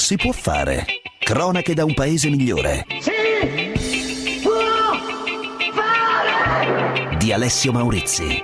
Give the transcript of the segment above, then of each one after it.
si può fare. Cronache da un paese migliore. Si può fare! Di Alessio Maurizi.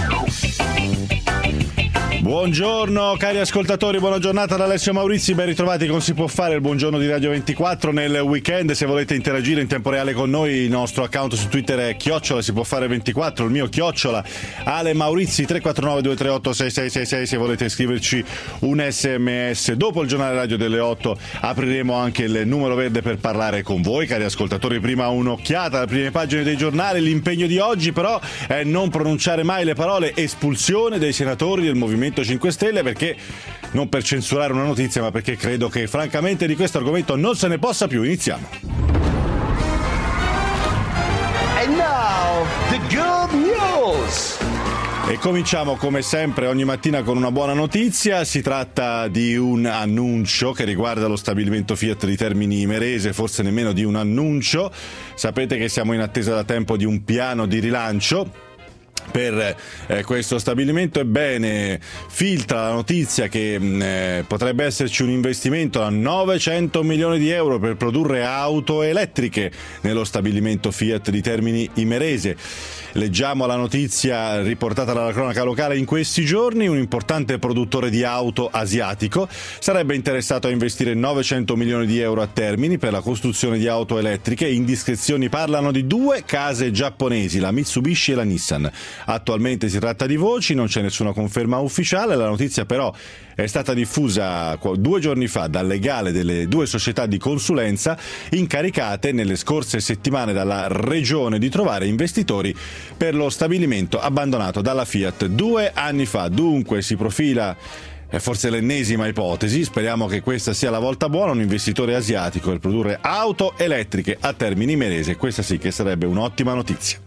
Buongiorno cari ascoltatori, buona giornata da Alessio Maurizi, ben ritrovati con Si può fare, il buongiorno di Radio 24 nel weekend. Se volete interagire in tempo reale con noi, il nostro account su Twitter è @sipuofare24, il mio @Ale Maurizi 349 238 6666. Se volete scriverci un SMS dopo il giornale radio delle 8 apriremo anche il numero verde per parlare con voi cari ascoltatori. Prima un'occhiata alle prime pagine dei giornali. L'impegno di oggi però è non pronunciare mai le parole espulsione dei senatori del Movimento 5 Stelle, perché non per censurare una notizia, ma perché credo che francamente di questo argomento non se ne possa più. Iniziamo. And now, the good news! E cominciamo come sempre ogni mattina con una buona notizia. Si tratta di un annuncio che riguarda lo stabilimento Fiat di Termini Imerese, forse nemmeno di un annuncio. Sapete che siamo in attesa da tempo di un piano di rilancio per questo stabilimento. Ebbene, filtra la notizia che potrebbe esserci un investimento da 900 milioni di euro per produrre auto elettriche nello stabilimento Fiat di Termini Imerese. Leggiamo la notizia riportata dalla cronaca locale in questi giorni. Un importante produttore di auto asiatico sarebbe interessato a investire 900 milioni di euro a Termini per la costruzione di auto elettriche. Indiscrezioni parlano di due case giapponesi, la Mitsubishi e la Nissan. Attualmente si tratta di voci, non c'è nessuna conferma ufficiale. La notizia però è stata diffusa 2 giorni fa dal legale delle due società di consulenza incaricate nelle scorse settimane dalla regione di trovare investitori per lo stabilimento abbandonato dalla Fiat 2 anni fa. Dunque si profila forse l'ennesima ipotesi, speriamo che questa sia la volta buona, un investitore asiatico per produrre auto elettriche a Termini Imerese. Questa sì che sarebbe un'ottima notizia.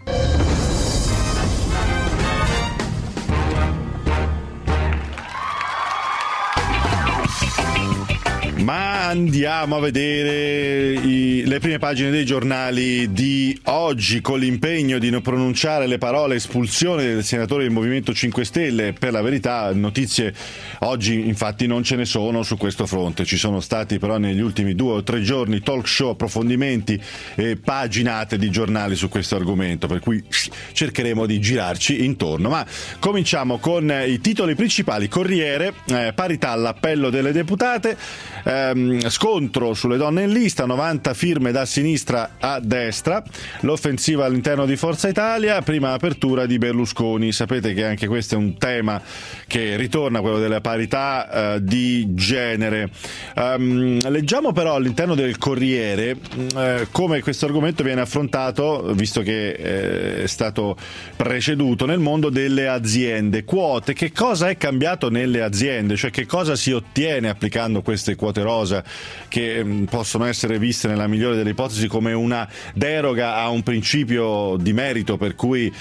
Ma andiamo a vedere le prime pagine dei giornali di oggi, con l'impegno di non pronunciare le parole espulsione del senatore del Movimento 5 Stelle. Per la verità notizie oggi infatti non ce ne sono su questo fronte. Ci sono stati però negli ultimi 2 o 3 giorni talk show, approfondimenti e paginate di giornali su questo argomento, per cui cercheremo di girarci intorno. Ma cominciamo con i titoli principali. Corriere, parità all'appello delle deputate. Scontro sulle donne in lista, 90 firme da sinistra a destra, l'offensiva all'interno di Forza Italia, prima apertura di Berlusconi. Sapete che anche questo è un tema che ritorna, quello della parità di genere. Leggiamo però all'interno del Corriere come questo argomento viene affrontato, visto che è stato preceduto nel mondo delle aziende. Quote, che cosa è cambiato nelle aziende, cioè che cosa si ottiene applicando queste quote rosa, che possono essere viste nella migliore delle ipotesi come una deroga a un principio di merito, per cui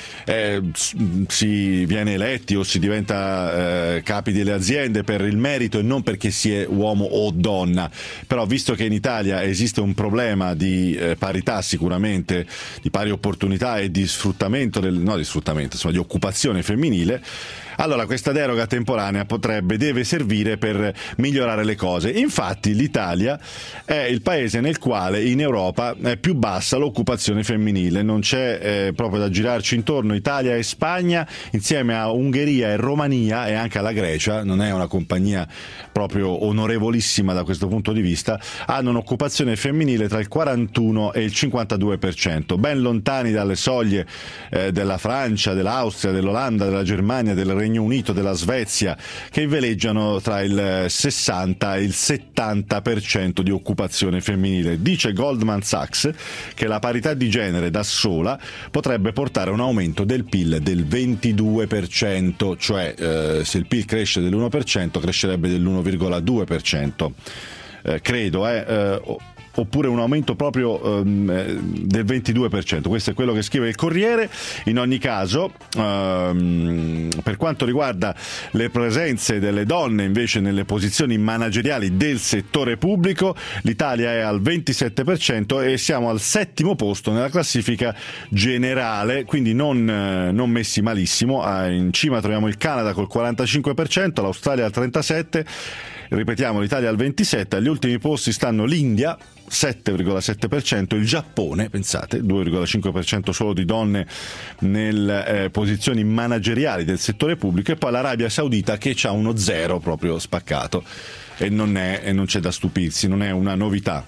si viene eletti o si diventa capi delle aziende per il merito e non perché si è uomo o donna. Però visto che in Italia esiste un problema di parità, sicuramente di pari opportunità e di sfruttamento di occupazione femminile, allora questa deroga temporanea deve servire per migliorare le cose. Infatti l'Italia è il paese nel quale in Europa è più bassa l'occupazione femminile, non c'è proprio da girarci intorno. Italia e Spagna, insieme a Ungheria e Romania e anche alla Grecia, non è una compagnia proprio onorevolissima da questo punto di vista, hanno un'occupazione femminile tra il 41 e il 52%, ben lontani dalle soglie della Francia, dell'Austria, dell'Olanda, della Germania, del Regno Unito, della Svezia, che veleggiano tra il 60 e il 70% di occupazione femminile. Dice Goldman Sachs che la parità di genere da sola potrebbe portare a un aumento del PIL del 22%, cioè se il PIL cresce dell'1% crescerebbe dell'1,2%, credo, oppure un aumento proprio del 22%. Questo è quello che scrive il Corriere. In ogni caso, per quanto riguarda le presenze delle donne invece nelle posizioni manageriali del settore pubblico, l'Italia è al 27% e siamo al 7° posto nella classifica generale, quindi non messi malissimo. In cima troviamo il Canada col 45%, l'Australia al 37%, Ripetiamo, l'Italia al 27%, agli ultimi posti stanno l'India, 7,7%, il Giappone, pensate, 2,5% solo di donne nelle posizioni manageriali del settore pubblico, e poi l'Arabia Saudita che ha uno 0 proprio spaccato, e non c'è da stupirsi, non è una novità.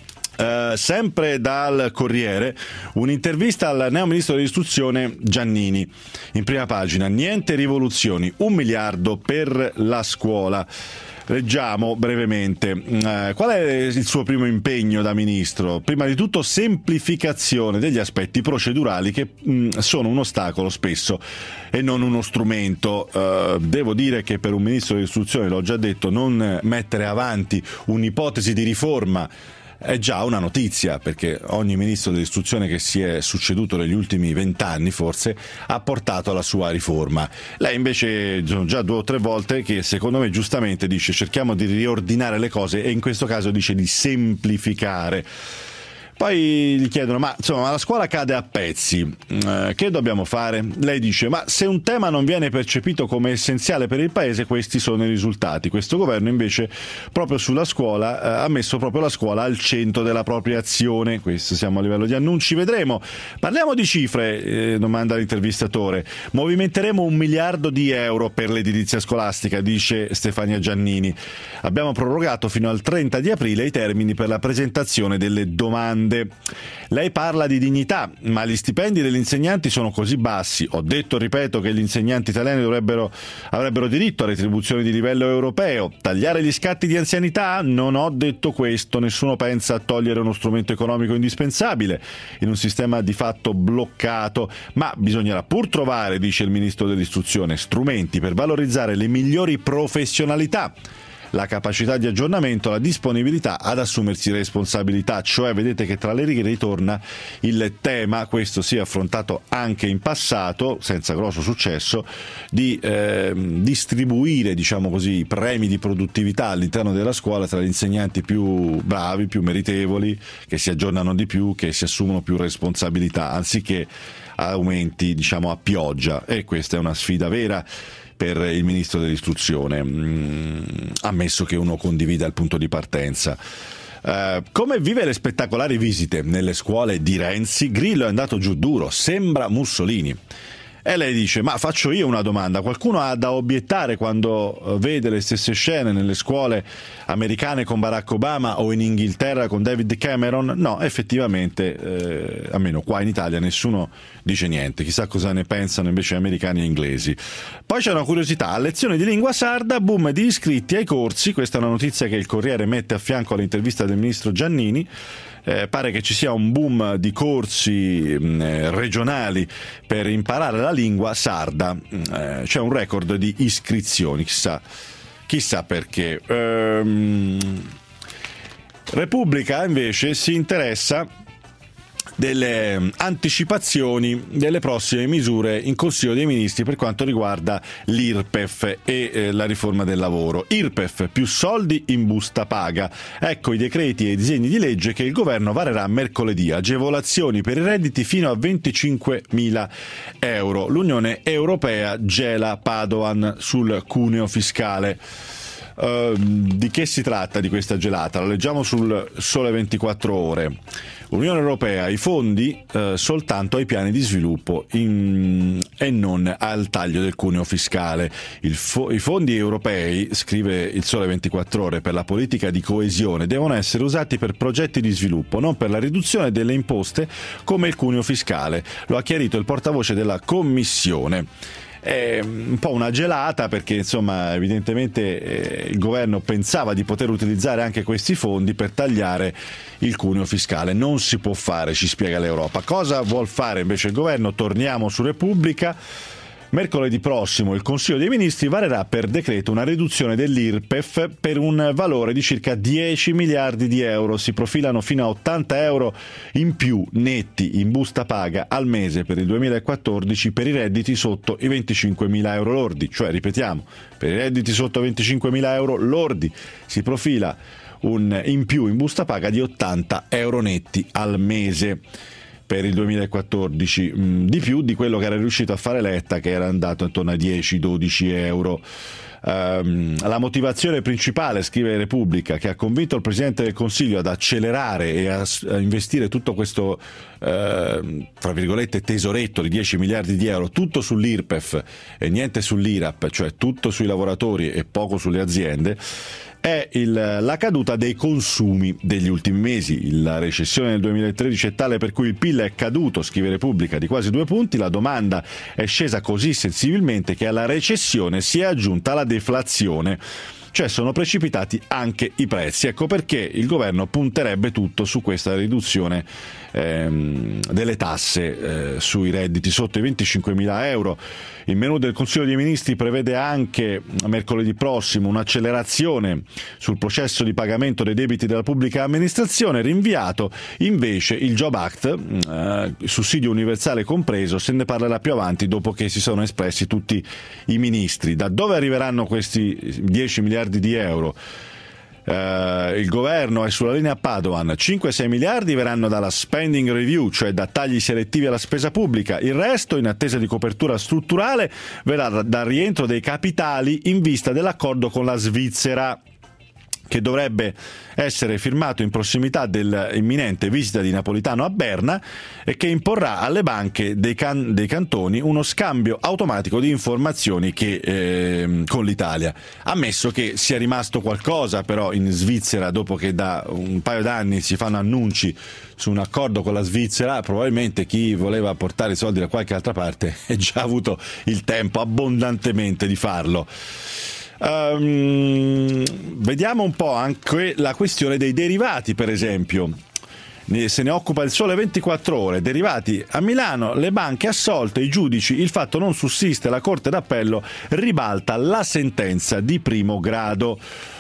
Sempre dal Corriere, un'intervista al neo ministro dell'istruzione Giannini, in prima pagina: niente rivoluzioni, 1 miliardo per la scuola. Leggiamo brevemente qual è il suo primo impegno da ministro. Prima di tutto semplificazione degli aspetti procedurali che sono un ostacolo spesso e non uno strumento. Devo dire che per un ministro dell'istruzione, l'ho già detto, non mettere avanti un'ipotesi di riforma è già una notizia, perché ogni ministro dell'istruzione che si è succeduto negli ultimi 20 anni forse ha portato alla sua riforma. Lei invece sono già 2 o 3 volte che secondo me giustamente dice cerchiamo di riordinare le cose, e in questo caso dice di semplificare. Poi gli chiedono ma la scuola cade a pezzi, che dobbiamo fare? Lei dice ma se un tema non viene percepito come essenziale per il paese, questi sono i risultati. Questo governo invece proprio sulla scuola ha messo proprio la scuola al centro della propria azione. Questo, siamo a livello di annunci, vedremo. Parliamo di cifre, domanda l'intervistatore. Movimenteremo 1 miliardo di euro per l'edilizia scolastica, dice Stefania Giannini. Abbiamo prorogato fino al 30 di aprile i termini per la presentazione delle domande. Lei parla di dignità, ma gli stipendi degli insegnanti sono così bassi. Ho detto e ripeto che gli insegnanti italiani avrebbero diritto a retribuzioni di livello europeo. Tagliare gli scatti di anzianità? Non ho detto questo. Nessuno pensa a togliere uno strumento economico indispensabile in un sistema di fatto bloccato, ma bisognerà pur trovare, dice il ministro dell'istruzione, strumenti per valorizzare le migliori professionalità, la capacità di aggiornamento, la disponibilità ad assumersi responsabilità. Cioè vedete che tra le righe ritorna il tema, questo si è affrontato anche in passato senza grosso successo, di distribuire, diciamo così, premi di produttività all'interno della scuola tra gli insegnanti più bravi, più meritevoli, che si aggiornano di più, che si assumono più responsabilità, anziché aumenti, diciamo, a pioggia. E questa è una sfida vera per il ministro dell'istruzione, ammesso che uno condivida il punto di partenza. Come vive le spettacolari visite nelle scuole di Renzi? Grillo è andato giù duro, sembra Mussolini. E lei dice, ma faccio io una domanda, qualcuno ha da obiettare quando vede le stesse scene nelle scuole americane con Barack Obama o in Inghilterra con David Cameron? No, effettivamente, almeno qua in Italia nessuno dice niente, chissà cosa ne pensano invece americani e inglesi. Poi c'è una curiosità, a lezioni di lingua sarda, boom di iscritti ai corsi, questa è una notizia che il Corriere mette a fianco all'intervista del ministro Giannini. Pare che ci sia un boom di corsi regionali per imparare la lingua sarda, c'è un record di iscrizioni, chissà perché. Repubblica invece si interessa delle anticipazioni delle prossime misure in Consiglio dei Ministri per quanto riguarda l'IRPEF e la riforma del lavoro. IRPEF, più soldi in busta paga. Ecco i decreti e i disegni di legge che il governo varerà mercoledì. Agevolazioni per i redditi fino a 25.000 euro. L'Unione Europea gela Padoan sul cuneo fiscale. Di che si tratta di questa gelata? La leggiamo sul Sole 24 Ore. Unione Europea, i fondi soltanto ai piani di sviluppo e non al taglio del cuneo fiscale. I fondi europei, scrive il Sole 24 Ore, per la politica di coesione devono essere usati per progetti di sviluppo, non per la riduzione delle imposte come il cuneo fiscale. Lo ha chiarito il portavoce della Commissione. È un po' una gelata perché insomma evidentemente il governo pensava di poter utilizzare anche questi fondi per tagliare il cuneo fiscale. Non si può fare, ci spiega l'Europa. Cosa vuol fare invece il governo? Torniamo su Repubblica. Mercoledì prossimo il Consiglio dei Ministri varerà per decreto una riduzione dell'IRPEF per un valore di circa 10 miliardi di euro. Si profilano fino a 80 euro in più netti in busta paga al mese per il 2014 per i redditi sotto i 25.000 euro lordi. Cioè, ripetiamo, per i redditi sotto i 25.000 euro lordi si profila un in più in busta paga di 80 euro netti al mese per il 2014, di più di quello che era riuscito a fare Letta, che era andato intorno ai 10-12 euro. La motivazione principale, scrive Repubblica, che ha convinto il Presidente del Consiglio ad accelerare e a investire tutto questo tra virgolette tesoretto di 10 miliardi di euro, tutto sull'IRPEF e niente sull'IRAP, cioè tutto sui lavoratori e poco sulle aziende, è la caduta dei consumi degli ultimi mesi. La recessione del 2013 è tale per cui il PIL è caduto, scrive Repubblica, di quasi 2 punti, la domanda è scesa così sensibilmente che alla recessione si è aggiunta la deflazione, cioè sono precipitati anche i prezzi. Ecco perché il governo punterebbe tutto su questa riduzione delle tasse sui redditi sotto i 25.000 euro. Il menù del Consiglio dei Ministri prevede anche mercoledì prossimo un'accelerazione sul processo di pagamento dei debiti della pubblica amministrazione, rinviato invece il Job Act, sussidio universale compreso, se ne parlerà più avanti dopo che si sono espressi tutti i ministri. Da dove arriveranno questi 10 miliardi di euro? Il governo è sulla linea Padoan, 5-6 miliardi verranno dalla spending review, cioè da tagli selettivi alla spesa pubblica, il resto, in attesa di copertura strutturale, verrà dal rientro dei capitali in vista dell'accordo con la Svizzera, che dovrebbe essere firmato in prossimità dell'imminente visita di Napolitano a Berna e che imporrà alle banche dei cantoni uno scambio automatico di informazioni con l'Italia. Ammesso che sia rimasto qualcosa però in Svizzera, dopo che da un paio d'anni si fanno annunci su un accordo con la Svizzera, probabilmente chi voleva portare i soldi da qualche altra parte ha già avuto il tempo abbondantemente di farlo. Vediamo un po' anche la questione dei derivati, per esempio. Se ne occupa il Sole 24 Ore. Derivati a Milano, le banche assolte, i giudici, il fatto non sussiste, la Corte d'Appello ribalta la sentenza di primo grado.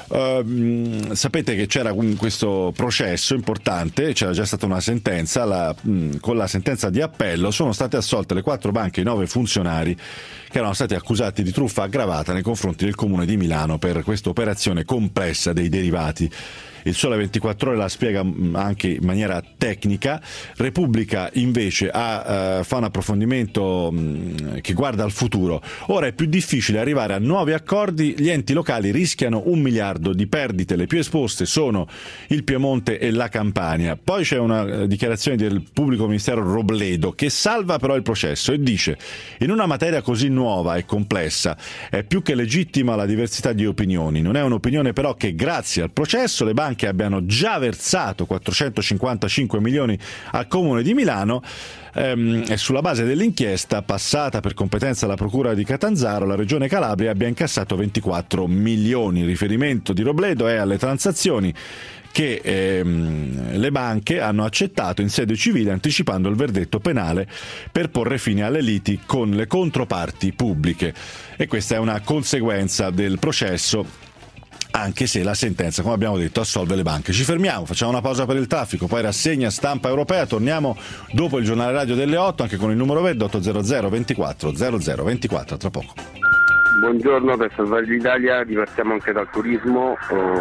Sapete che c'era questo processo importante, c'era già stata una sentenza, con la sentenza di appello sono state assolte le 4 banche e i 9 funzionari che erano stati accusati di truffa aggravata nei confronti del Comune di Milano per questa operazione complessa dei derivati. Il Sole 24 Ore la spiega anche in maniera tecnica. Repubblica invece fa un approfondimento che guarda al futuro. Ora è più difficile arrivare a nuovi accordi, gli enti locali rischiano 1 miliardo di perdite, le più esposte sono il Piemonte e la Campania. Poi c'è una dichiarazione del pubblico ministero Robledo che salva però il processo e dice: in una materia così nuova e complessa è più che legittima la diversità di opinioni, non è un'opinione però che grazie al processo le banche abbiano già versato 455 milioni al Comune di Milano e sulla base dell'inchiesta passata per competenza alla Procura di Catanzaro la Regione Calabria abbia incassato 24 milioni. Il riferimento di Robledo è alle transazioni che le banche hanno accettato in sede civile anticipando il verdetto penale per porre fine alle liti con le controparti pubbliche, e questa è una conseguenza del processo, anche se la sentenza, come abbiamo detto, assolve le banche. Ci fermiamo, facciamo una pausa per il traffico, poi rassegna stampa europea, torniamo dopo il giornale radio delle 8 anche con il numero verde 800 24 00 24, tra poco. Buongiorno, per salvare l'Italia ripartiamo anche dal turismo,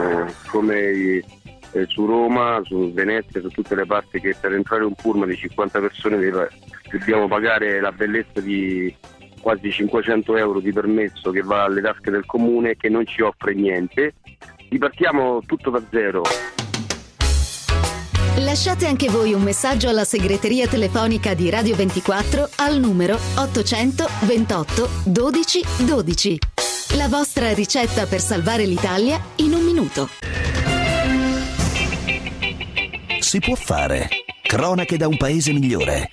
come su Roma, su Venezia, su tutte le parti, che per entrare un pullman di 50 persone dobbiamo pagare la bellezza di quasi 500 euro di permesso che va alle tasche del comune, che non ci offre niente. Ripartiamo tutto da zero. Lasciate anche voi un messaggio alla segreteria telefonica di Radio 24 al numero 800 28 12 12. La vostra ricetta per salvare l'Italia in un minuto. Si può fare. Cronache da un paese migliore.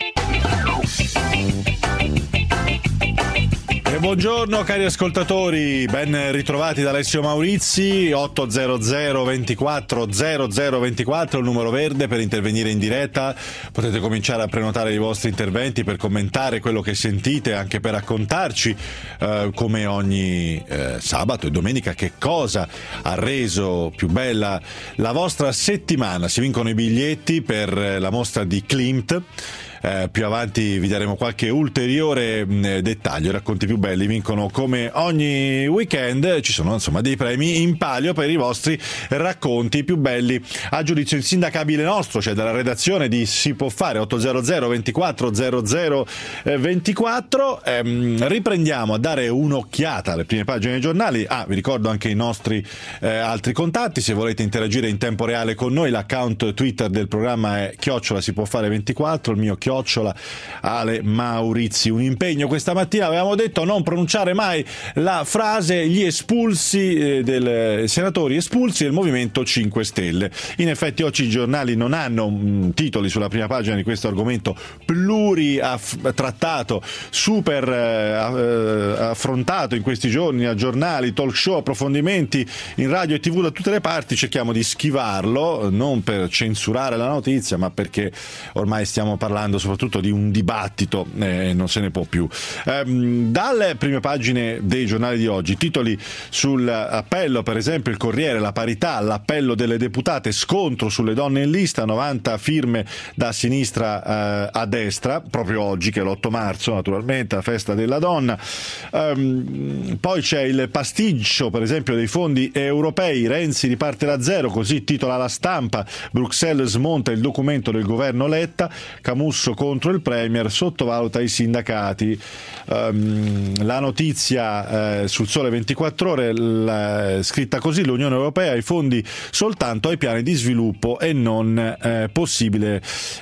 E buongiorno cari ascoltatori, ben ritrovati da Alessio Maurizi. 800 24 00 24 il numero verde per intervenire in diretta. Potete cominciare a prenotare i vostri interventi per commentare quello che sentite, anche per raccontarci come ogni sabato e domenica che cosa ha reso più bella la vostra settimana. Si vincono i biglietti per la mostra di Klimt. più avanti vi daremo qualche ulteriore dettaglio. I racconti più belli vincono come ogni weekend. Ci sono insomma dei premi in palio per i vostri racconti più belli a giudizio insindacabile nostro, cioè dalla redazione di Si può fare. 800 24 00 24. Riprendiamo a dare un'occhiata alle prime pagine dei giornali. Vi ricordo anche i nostri altri contatti. Se volete interagire in tempo reale con noi, l'account Twitter del programma è @sipuofare24, il mio @Ale Maurizi. Un impegno questa mattina, avevamo detto non pronunciare mai la frase gli espulsi del senatori espulsi del Movimento 5 Stelle. In effetti oggi i giornali non hanno titoli sulla prima pagina di questo argomento pluritrattato, super affrontato in questi giorni a giornali, talk show, approfondimenti in radio e TV da tutte le parti. Cerchiamo di schivarlo, non per censurare la notizia, ma perché ormai stiamo parlando soprattutto di un dibattito e non se ne può più. Dalle prime pagine dei giornali di oggi, titoli sull'appello, per esempio il Corriere, la parità, l'appello delle deputate, scontro sulle donne in lista, 90 firme da sinistra a destra, proprio oggi che è l'8 marzo naturalmente, la festa della donna. Poi c'è il pasticcio per esempio dei fondi europei, Renzi riparte da zero, così titola La Stampa. Bruxelles smonta il documento del governo Letta, Camusso contro il Premier, sottovaluta i sindacati. La notizia sul Sole 24 Ore scritta così: l'Unione Europea i fondi soltanto ai piani di sviluppo e non possibile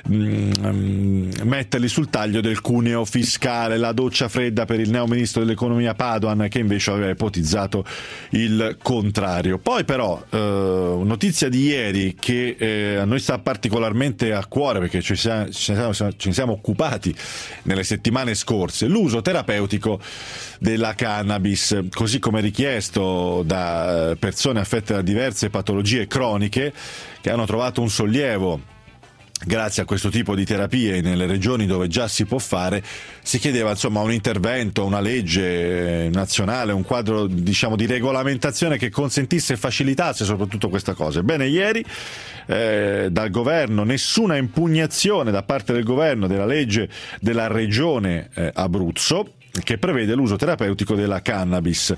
metterli sul taglio del cuneo fiscale. La doccia fredda per il neo ministro dell'economia Padoan, che invece aveva ipotizzato il contrario. Poi però notizia di ieri che a noi sta particolarmente a cuore perché ce ne siamo occupati nelle settimane scorse: l'uso terapeutico della cannabis, così come richiesto da persone affette da diverse patologie croniche che hanno trovato un sollievo grazie a questo tipo di terapie nelle regioni dove già si può fare. Si chiedeva insomma un intervento, una legge nazionale, un quadro diciamo di regolamentazione che consentisse e facilitasse soprattutto questa cosa. Ebbene, ieri dal governo nessuna impugnazione da parte del governo della legge della regione Abruzzo che prevede l'uso terapeutico della cannabis.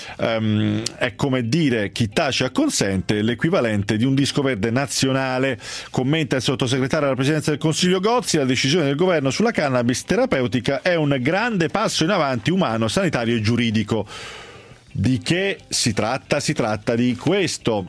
È come dire chi tace acconsente, l'equivalente di un disco verde nazionale. Commenta il sottosegretario alla Presidenza del Consiglio Gozzi: la decisione del governo sulla cannabis terapeutica è un grande passo in avanti umano, sanitario e giuridico. Di che si tratta? Si tratta di questo.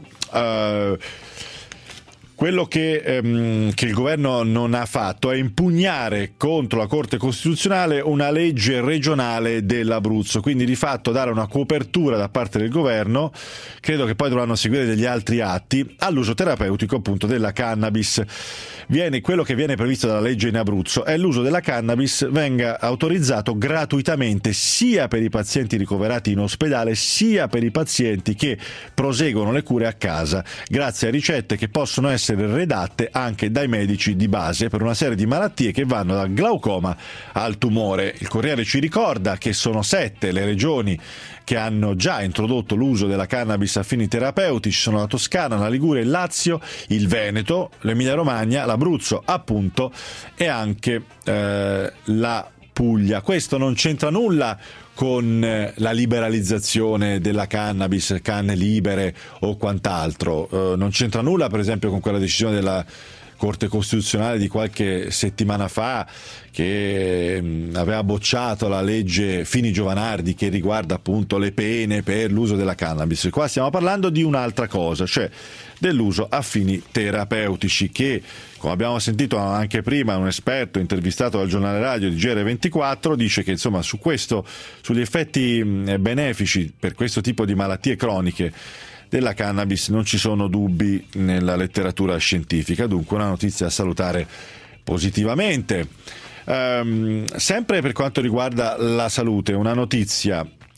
Quello che il governo non ha fatto è impugnare contro la Corte Costituzionale una legge regionale dell'Abruzzo, quindi di fatto dare una copertura da parte del governo, credo che poi dovranno seguire degli altri atti, all'uso terapeutico appunto della cannabis. Quello che viene previsto dalla legge in Abruzzo è l'uso della cannabis venga autorizzato gratuitamente sia per i pazienti ricoverati in ospedale sia per i pazienti che proseguono le cure a casa grazie a ricette che possono essere redatte anche dai medici di base per una serie di malattie che vanno dal glaucoma al tumore. Il Corriere ci ricorda che sono 7 le regioni che hanno già introdotto l'uso della cannabis a fini terapeutici. Sono la Toscana, la Liguria, il Lazio, il Veneto, l'Emilia-Romagna, l'Abruzzo appunto e anche la Puglia. Questo non c'entra nulla con la liberalizzazione della cannabis, canne libere o quant'altro. Non c'entra nulla per esempio con quella decisione della Corte Costituzionale di qualche settimana fa che aveva bocciato la legge Fini-Giovanardi che riguarda appunto le pene per l'uso della cannabis. Qua stiamo parlando di un'altra cosa, cioè dell'uso a fini terapeutici che, come abbiamo sentito anche prima, un esperto intervistato dal giornale radio di GR24 dice che insomma sugli effetti benefici per questo tipo di malattie croniche della cannabis non ci sono dubbi nella letteratura scientifica, dunque una notizia a salutare positivamente. Sempre per quanto riguarda la salute, una notizia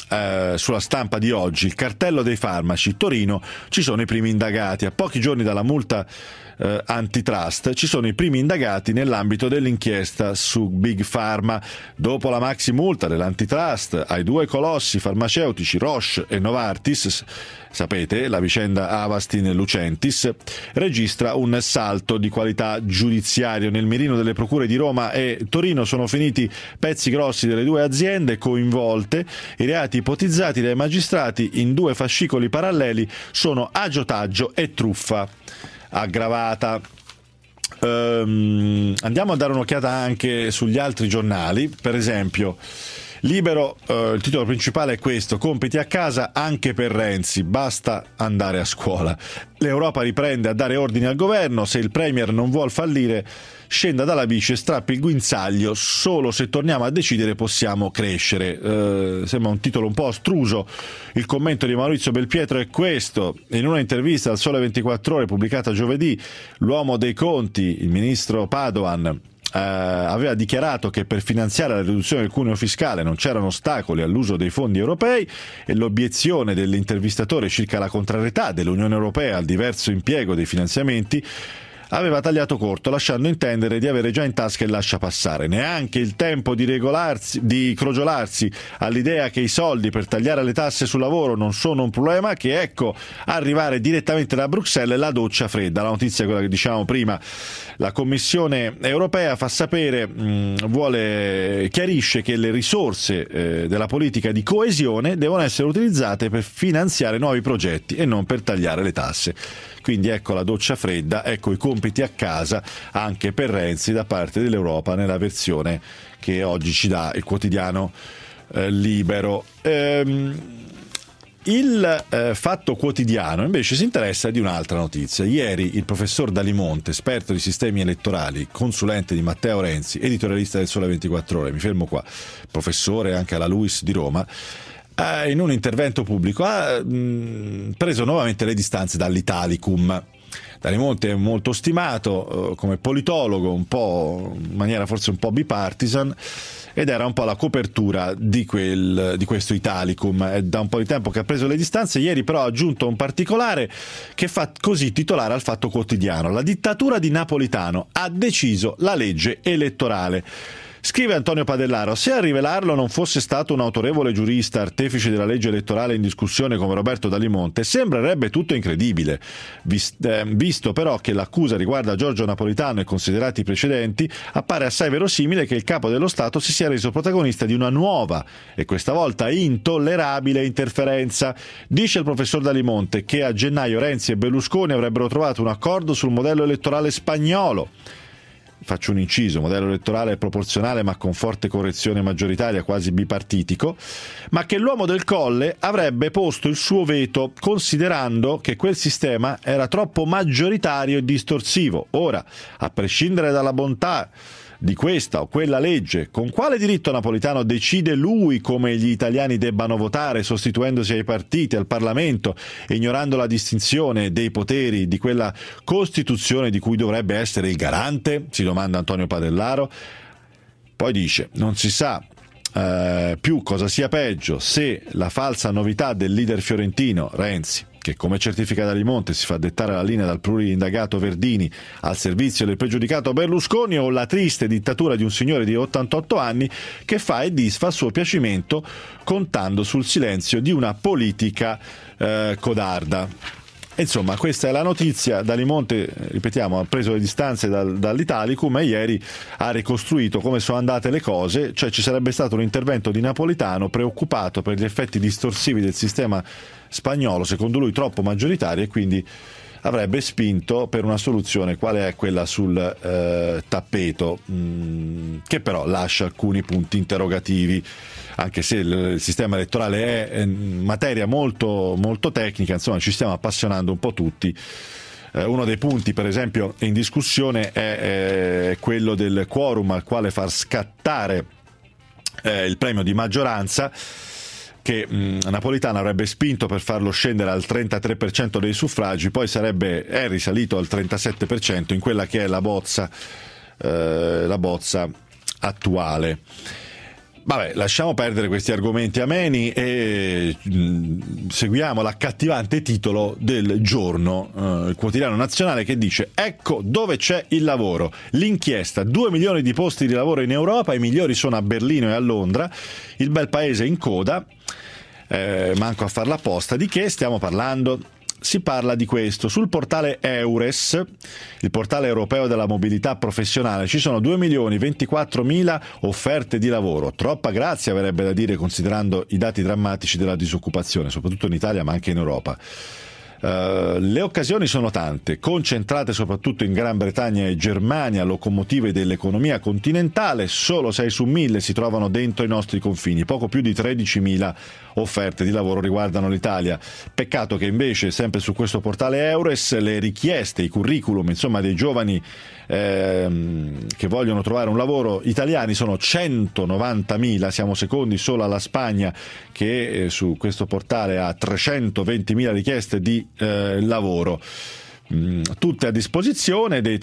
sulla stampa di oggi, il cartello dei farmaci, Torino, ci sono i primi indagati. A pochi giorni dalla multa antitrust ci sono i primi indagati nell'ambito dell'inchiesta su Big Pharma. Dopo la maxi multa dell'antitrust ai due colossi farmaceutici Roche e Novartis, sapete, la vicenda Avastin-Lucentis registra un salto di qualità giudiziario. Nel mirino delle procure di Roma e Torino sono finiti pezzi grossi delle due aziende coinvolte. I reati ipotizzati dai magistrati in due fascicoli paralleli sono agiotaggio e truffa aggravata. Andiamo a dare un'occhiata anche sugli altri giornali. Per esempio Libero, il titolo principale è questo: compiti a casa anche per Renzi, basta andare a scuola. L'Europa riprende a dare ordini al governo, se il premier non vuol fallire scenda dalla bici e strappi il guinzaglio, solo se torniamo a decidere possiamo crescere. Sembra un titolo un po' astruso. Il commento di Maurizio Belpietro è questo: in una intervista al Sole 24 Ore pubblicata giovedì, l'uomo dei conti, il ministro Padoan, aveva dichiarato che per finanziare la riduzione del cuneo fiscale non c'erano ostacoli all'uso dei fondi europei, e l'obiezione dell'intervistatore circa la contrarietà dell'Unione Europea al diverso impiego dei finanziamenti aveva tagliato corto, lasciando intendere di avere già in tasca il lasciapassare. Neanche il tempo di crogiolarsi all'idea che i soldi per tagliare le tasse sul lavoro non sono un problema, che ecco arrivare direttamente da Bruxelles la doccia fredda. La notizia è quella che dicevamo prima: la Commissione europea fa sapere, chiarisce che le risorse della politica di coesione devono essere utilizzate per finanziare nuovi progetti e non per tagliare le tasse. Quindi ecco la doccia fredda, ecco i compiti a casa anche per Renzi da parte dell'Europa, nella versione che oggi ci dà il quotidiano Libero. Il Fatto Quotidiano invece si interessa di un'altra notizia. Ieri il professor Dalimonte, esperto di sistemi elettorali, consulente di Matteo Renzi, editorialista del Sole 24 Ore, mi fermo qua, professore anche alla LUISS di Roma, in un intervento pubblico ha preso nuovamente le distanze dall'Italicum. Dalimonte è molto stimato come politologo, un po' in maniera forse un po' bipartisan, ed era un po' la copertura di questo Italicum. È da un po' di tempo che ha preso le distanze. Ieri però ha aggiunto un particolare che fa così titolare al Fatto Quotidiano: la dittatura di Napolitano ha deciso la legge elettorale. Scrive Antonio Padellaro: se a rivelarlo non fosse stato un autorevole giurista artefice della legge elettorale in discussione come Roberto Dalimonte, sembrerebbe tutto incredibile. Visto però che l'accusa riguarda Giorgio Napolitano e considerati i precedenti, appare assai verosimile che il capo dello Stato si sia reso protagonista di una nuova e questa volta intollerabile interferenza. Dice il professor Dalimonte che a gennaio Renzi e Berlusconi avrebbero trovato un accordo sul modello elettorale spagnolo. Faccio un inciso: modello elettorale proporzionale ma con forte correzione maggioritaria, quasi bipartitico, ma che l'uomo del Colle avrebbe posto il suo veto considerando che quel sistema era troppo maggioritario e distorsivo. Ora, a prescindere dalla bontà di questa o quella legge, con quale diritto Napolitano decide lui come gli italiani debbano votare, sostituendosi ai partiti, al Parlamento, e ignorando la distinzione dei poteri di quella Costituzione di cui dovrebbe essere il garante? Si domanda Antonio Padellaro. Poi dice: non si sa più cosa sia peggio, se la falsa novità del leader fiorentino Renzi, che come certifica Dalimonte si fa dettare la linea dal pluriindagato Verdini al servizio del pregiudicato Berlusconi, o la triste dittatura di un signore di 88 anni che fa e disfa a suo piacimento contando sul silenzio di una politica codarda. Insomma, questa è la notizia. Dalimonte, ripetiamo, ha preso le distanze dall'Italicum e ieri ha ricostruito come sono andate le cose, cioè ci sarebbe stato un intervento di Napolitano preoccupato per gli effetti distorsivi del sistema spagnolo, secondo lui troppo maggioritario, e quindi avrebbe spinto per una soluzione quale è quella sul tappeto, che però lascia alcuni punti interrogativi, anche se il sistema elettorale è materia molto, molto tecnica. Insomma, ci stiamo appassionando un po' tutti. Uno dei punti, per esempio, in discussione è quello del quorum al quale far scattare il premio di maggioranza, che Napolitano avrebbe spinto per farlo scendere al 33% dei suffragi, poi è risalito al 37% in quella che è la bozza attuale. Vabbè, lasciamo perdere questi argomenti ameni e seguiamo l'accattivante titolo del giorno, il quotidiano nazionale, che dice: ecco dove c'è il lavoro. L'inchiesta, 2 milioni di posti di lavoro in Europa, i migliori sono a Berlino e a Londra, il bel paese in coda, manco a farla apposta. Di che stiamo parlando? Si parla di questo. Sul portale Eures, il portale europeo della mobilità professionale, ci sono 2.024.000 offerte di lavoro. Troppa grazia, verrebbe da dire, considerando i dati drammatici della disoccupazione, soprattutto in Italia ma anche in Europa. Le occasioni sono tante, concentrate soprattutto in Gran Bretagna e Germania, locomotive dell'economia continentale. Solo 6 su 1000 si trovano dentro i nostri confini, poco più di 13.000 offerte di lavoro riguardano l'Italia. Peccato che invece, sempre su questo portale Eures, le richieste, i curriculum, insomma, dei giovani che vogliono trovare un lavoro italiani sono 190.000, siamo secondi solo alla Spagna, che su questo portale ha 320.000 richieste di lavoro. Tutte a disposizione dei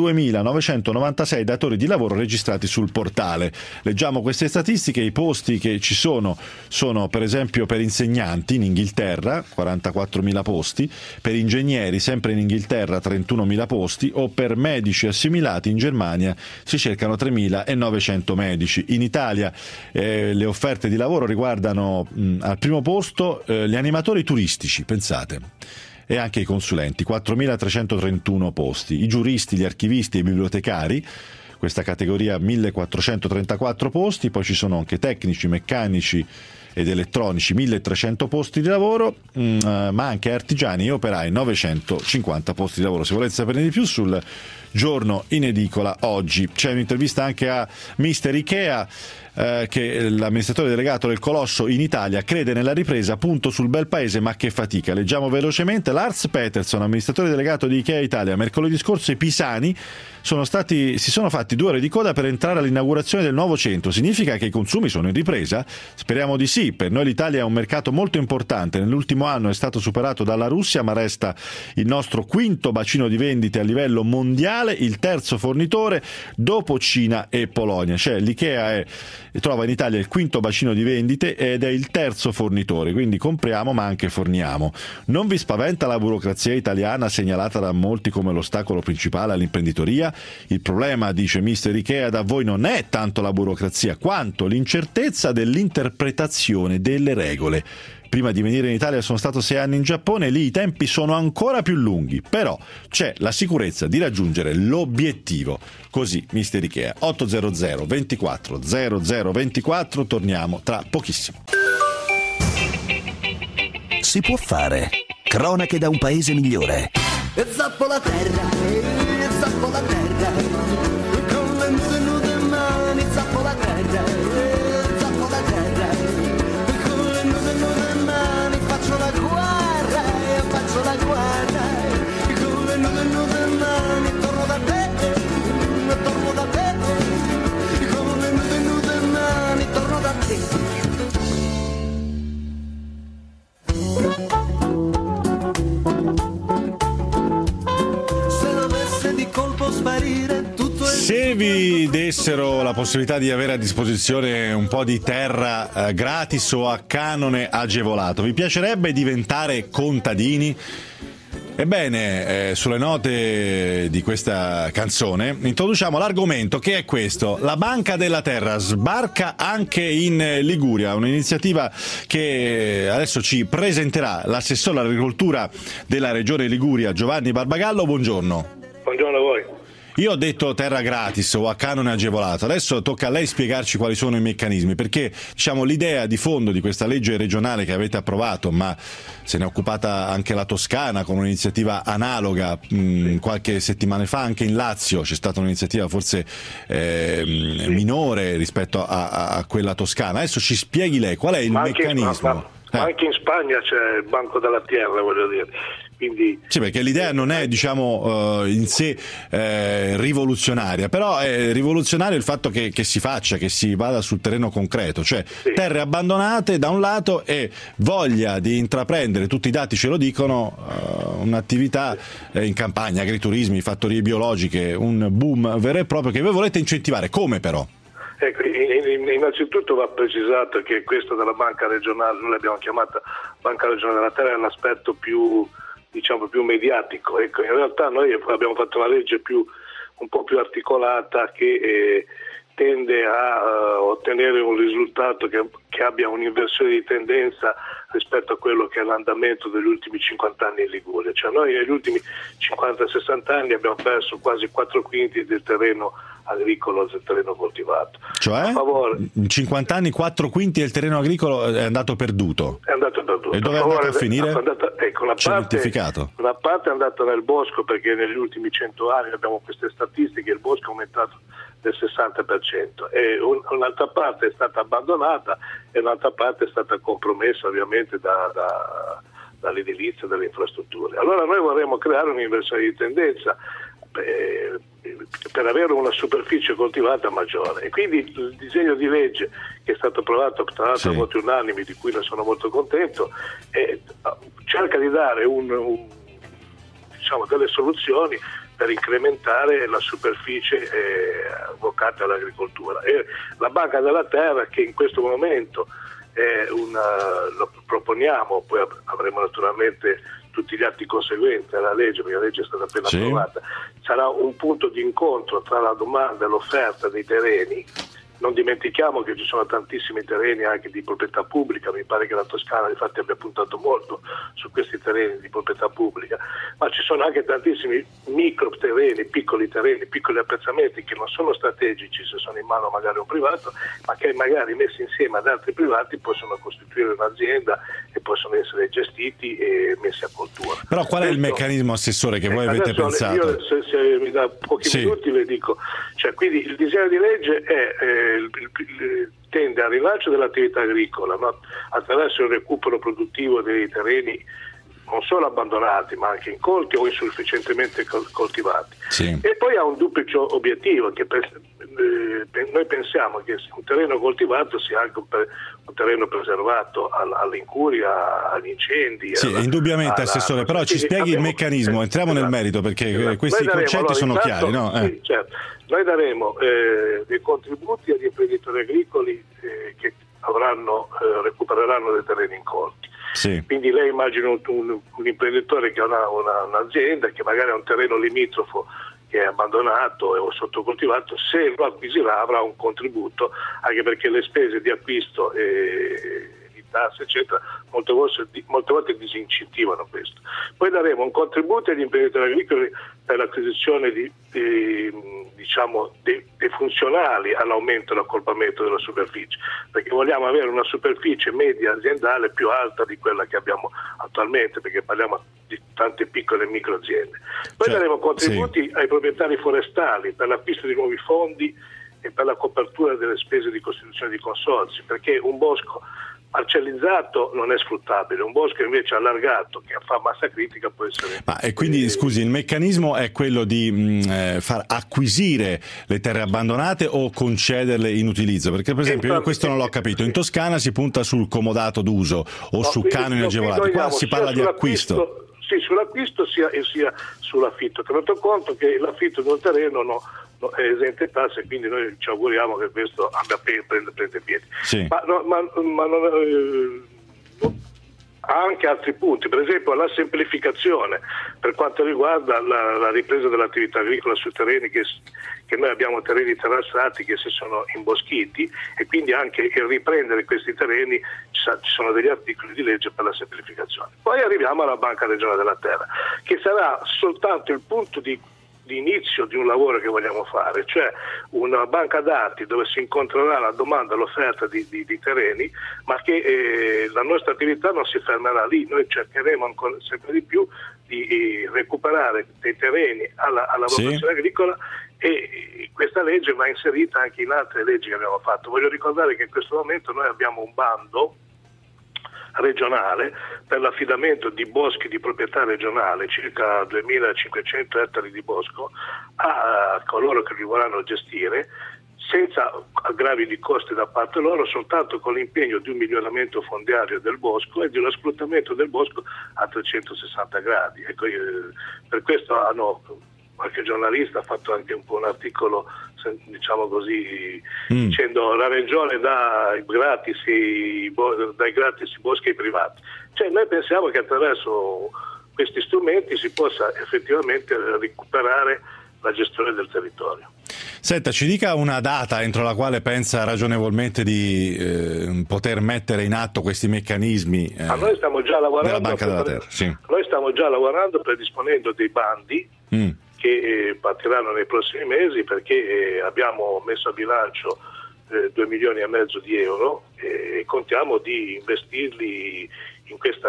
32.996 datori di lavoro registrati sul portale. Leggiamo queste statistiche. I posti che ci sono per esempio per insegnanti in Inghilterra 44.000 posti, per ingegneri sempre in Inghilterra 31.000 posti, o per medici assimilati in Germania si cercano 3.900 medici. In Italia le offerte di lavoro riguardano al primo posto gli animatori turistici, pensate, e anche i consulenti, 4.331 posti, i giuristi, gli archivisti e i bibliotecari, questa categoria 1.434 posti, poi ci sono anche tecnici, meccanici ed elettronici, 1.300 posti di lavoro, ma anche artigiani e operai, 950 posti di lavoro. Se volete saperne di più, sul giorno in edicola oggi. C'è un'intervista anche a Mister Ikea, che l'amministratore delegato del colosso in Italia crede nella ripresa, punto sul bel paese ma che fatica. Leggiamo velocemente. Lars Peterson, amministratore di Ikea Italia: mercoledì scorso i pisani si sono fatti 2 ore di coda per entrare all'inaugurazione del nuovo centro. Significa che i consumi sono in ripresa? Speriamo di sì. Per noi l'Italia è un mercato molto importante. Nell'ultimo anno è stato superato dalla Russia, ma resta il nostro quinto bacino di vendite a livello mondiale, il terzo fornitore dopo Cina e Polonia. Cioè l'Ikea trova in Italia il quinto bacino di vendite ed è il terzo fornitore, quindi compriamo ma anche forniamo. Non vi spaventa la burocrazia italiana, segnalata da molti come l'ostacolo principale all'imprenditoria? Il problema, dice Mister Ikea, da voi non è tanto la burocrazia quanto l'incertezza dell'interpretazione delle regole. Prima di venire in Italia sono stato 6 anni in Giappone, lì i tempi sono ancora più lunghi, però c'è la sicurezza di raggiungere l'obiettivo. Così Mister Ikea. 800 24 00 24, torniamo tra pochissimo. Si può fare. Cronache da un paese migliore. Zappo la terra, zappo la terra, con le nude mani, zappo la terra, zappo la terra, con le nude mani, faccio la guerra, con le nude mani, torno da te, con le nude mani, torno da te. Se vi dessero la possibilità di avere a disposizione un po' di terra gratis o a canone agevolato, vi piacerebbe diventare contadini? Ebbene, sulle note di questa canzone introduciamo l'argomento, che è questo: la Banca della Terra sbarca anche in Liguria, un'iniziativa che adesso ci presenterà l'assessore all'agricoltura della regione Liguria, Giovanni Barbagallo. Buongiorno. Buongiorno a voi. Io ho detto terra gratis o a canone agevolato, adesso tocca a lei spiegarci quali sono i meccanismi, perché diciamo l'idea di fondo di questa legge regionale che avete approvato, ma se ne è occupata anche la Toscana con un'iniziativa analoga, qualche settimana fa anche in Lazio c'è stata un'iniziativa forse minore rispetto a quella toscana. Adesso ci spieghi lei qual è il meccanismo. Anche in Spagna c'è il Banco della Terra, voglio dire. Quindi sì, perché l'idea non è in sé rivoluzionaria, però è rivoluzionario il fatto che si faccia, che si vada sul terreno concreto, cioè terre abbandonate da un lato e voglia di intraprendere, tutti i dati ce lo dicono, un'attività in campagna, agriturismi, fattorie biologiche, un boom vero e proprio che voi volete incentivare. Come però? Ecco, innanzitutto va precisato che questa della banca regionale, noi l'abbiamo chiamata banca regionale della terra, è l'aspetto più mediatico. Ecco, in realtà noi abbiamo fatto una legge un po' più articolata che tende a ottenere un risultato che abbia un'inversione di tendenza rispetto a quello che è l'andamento degli ultimi 50 anni in Liguria. Cioè noi negli ultimi 50-60 anni abbiamo perso quasi 4/5 del terreno agricolo, del terreno coltivato. Cioè in 50 anni 4/5 del terreno agricolo è andato perduto? È andato perduto. E dove è andato a finire? Una parte è andata nel bosco, perché negli ultimi 100 anni abbiamo queste statistiche, il bosco è aumentato del 60%, e un'altra parte è stata abbandonata e un'altra parte è stata compromessa ovviamente dall'edilizia, dalle infrastrutture. Allora noi vorremmo creare un'inversione di tendenza per avere una superficie coltivata maggiore, e quindi il disegno di legge che è stato approvato tra l'altro a voti unanimi, di cui ne sono molto contento, cerca di dare delle soluzioni per incrementare la superficie vocata all'agricoltura. E la Banca della Terra, che in questo momento lo proponiamo, poi avremo naturalmente tutti gli atti conseguenti alla legge, perché la legge è stata appena approvata, sarà un punto di incontro tra la domanda e l'offerta dei terreni. Non dimentichiamo che ci sono tantissimi terreni anche di proprietà pubblica, mi pare che la Toscana infatti abbia puntato molto su questi terreni di proprietà pubblica, ma ci sono anche tantissimi micro terreni, piccoli appezzamenti che non sono strategici se sono in mano magari a un privato, ma che magari messi insieme ad altri privati possono costituire un'azienda e possono essere gestiti e messi a coltura. Però qual è il meccanismo, assessore, che voi avete pensato? Io, se mi dà pochi minuti le dico, quindi il disegno di legge tende al rilancio dell'attività agricola, no? Attraverso il recupero produttivo dei terreni non solo abbandonati ma anche incolti o insufficientemente coltivati. E poi ha un duplice obiettivo, che noi pensiamo che un terreno coltivato sia anche un terreno preservato all'incuria, agli incendi. Indubbiamente, assessore, però ci spieghi il meccanismo, entriamo nel merito, perché questi concetti sono chiari, no? Certo. Noi daremo dei contributi agli imprenditori agricoli che recupereranno dei terreni incolti. Quindi lei immagina un imprenditore che ha un'azienda che magari ha un terreno limitrofo che è abbandonato o sottocoltivato, se lo acquisirà avrà un contributo, anche perché le spese di acquisto di tasse eccetera molte volte disincentivano questo. Poi daremo un contributo agli imprenditori agricoli per l'acquisizione dei funzionali all'aumento e all'accorpamento della superficie, perché vogliamo avere una superficie media aziendale più alta di quella che abbiamo attualmente, perché parliamo di tante piccole e micro aziende. Poi daremo contributi ai proprietari forestali per l'acquisto di nuovi fondi e per la copertura delle spese di costituzione di consorzi, perché un bosco parcellizzato non è sfruttabile, un bosco invece allargato che fa massa critica può essere. E quindi scusi, il meccanismo è quello di far acquisire le terre abbandonate o concederle in utilizzo? Perché per esempio io questo non l'ho capito, in Toscana si punta sul comodato d'uso o su canoni agevolati, qua si parla di acquisto. Sì, sull'acquisto sia sull'affitto, tenuto conto che l'affitto di un terreno è esente tasse, quindi noi ci auguriamo che questo prende piede. Ha anche altri punti, per esempio la semplificazione per quanto riguarda la ripresa dell'attività agricola sui terreni che noi abbiamo terreni terrassati che si sono imboschiti, e quindi anche il riprendere questi terreni ci sono degli articoli di legge per la semplificazione. Poi arriviamo alla Banca Regionale della Terra, che sarà soltanto il punto di inizio di un lavoro che vogliamo fare, cioè una banca dati dove si incontrerà la domanda e l'offerta di terreni, ma che la nostra attività non si fermerà lì. Noi cercheremo ancora sempre di più di recuperare dei terreni alla vocazione agricola, e questa legge va inserita anche in altre leggi che abbiamo fatto. Voglio ricordare che in questo momento noi abbiamo un bando regionale per l'affidamento di boschi di proprietà regionale, circa 2.500 ettari di bosco, a coloro che li vorranno gestire, senza aggravi di costi da parte loro, soltanto con l'impegno di un miglioramento fondiario del bosco e di uno sfruttamento del bosco a 360 gradi. Ecco, per questo hanno qualche giornalista ha fatto anche un po' un articolo, diciamo così, dicendo la regione dà gratis i boschi ai privati. Cioè, noi pensiamo che attraverso questi strumenti si possa effettivamente recuperare la gestione del territorio. Senta, ci dica una data entro la quale pensa ragionevolmente di poter mettere in atto questi meccanismi. Noi stiamo già lavorando della Banca della Terra. Sì. Noi stiamo già lavorando predisponendo dei bandi che partiranno nei prossimi mesi, perché abbiamo messo a bilancio 2,5 milioni di euro e contiamo di investirli in questa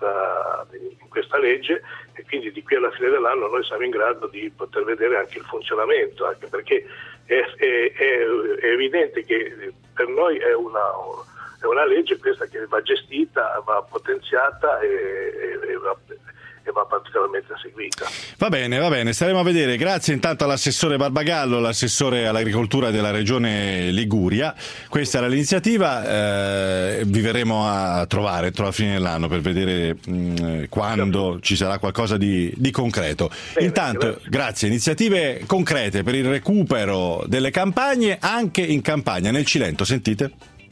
legge, e quindi di qui alla fine dell'anno noi siamo in grado di poter vedere anche il funzionamento, anche perché è evidente che per noi è una legge questa che va gestita, va potenziata e va particolarmente seguita. Va bene, staremo a vedere. Grazie intanto all'assessore Barbagallo, l'assessore all'agricoltura della regione Liguria. Questa era l'iniziativa, vi verremo a trovare entro la fine dell'anno per vedere quando ci sarà qualcosa di concreto. Bene, intanto grazie, iniziative concrete per il recupero delle campagne anche in campagna, nel Cilento, sentite?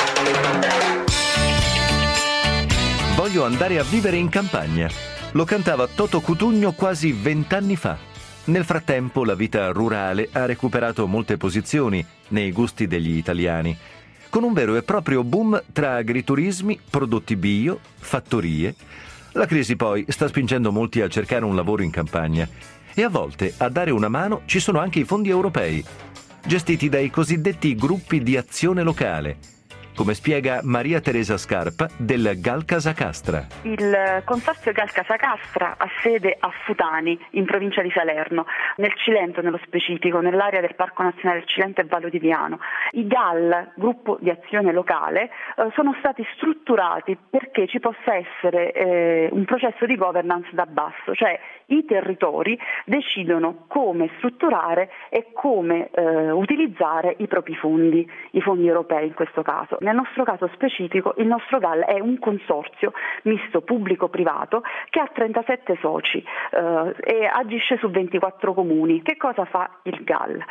Voglio andare a vivere in campagna. Lo cantava Toto Cutugno quasi 20 anni fa. Nel frattempo la vita rurale ha recuperato molte posizioni nei gusti degli italiani, con un vero e proprio boom tra agriturismi, prodotti bio, fattorie. La crisi poi sta spingendo molti a cercare un lavoro in campagna e a volte a dare una mano ci sono anche i fondi europei, gestiti dai cosiddetti gruppi di azione locale, come spiega Maria Teresa Scarpa del Gal Casacastra. Il consorzio Gal Casacastra ha sede a Futani, in provincia di Salerno, nel Cilento nello specifico, nell'area del Parco Nazionale del Cilento e Vallo di Viano. I GAL, gruppo di azione locale, sono stati strutturati perché ci possa essere un processo di governance da basso, cioè i territori decidono come strutturare e come utilizzare i propri fondi, i fondi europei in questo caso. Nel nostro caso specifico, il nostro GAL è un consorzio misto pubblico-privato che ha 37 soci e agisce su 24 comuni. Che cosa fa il GAL?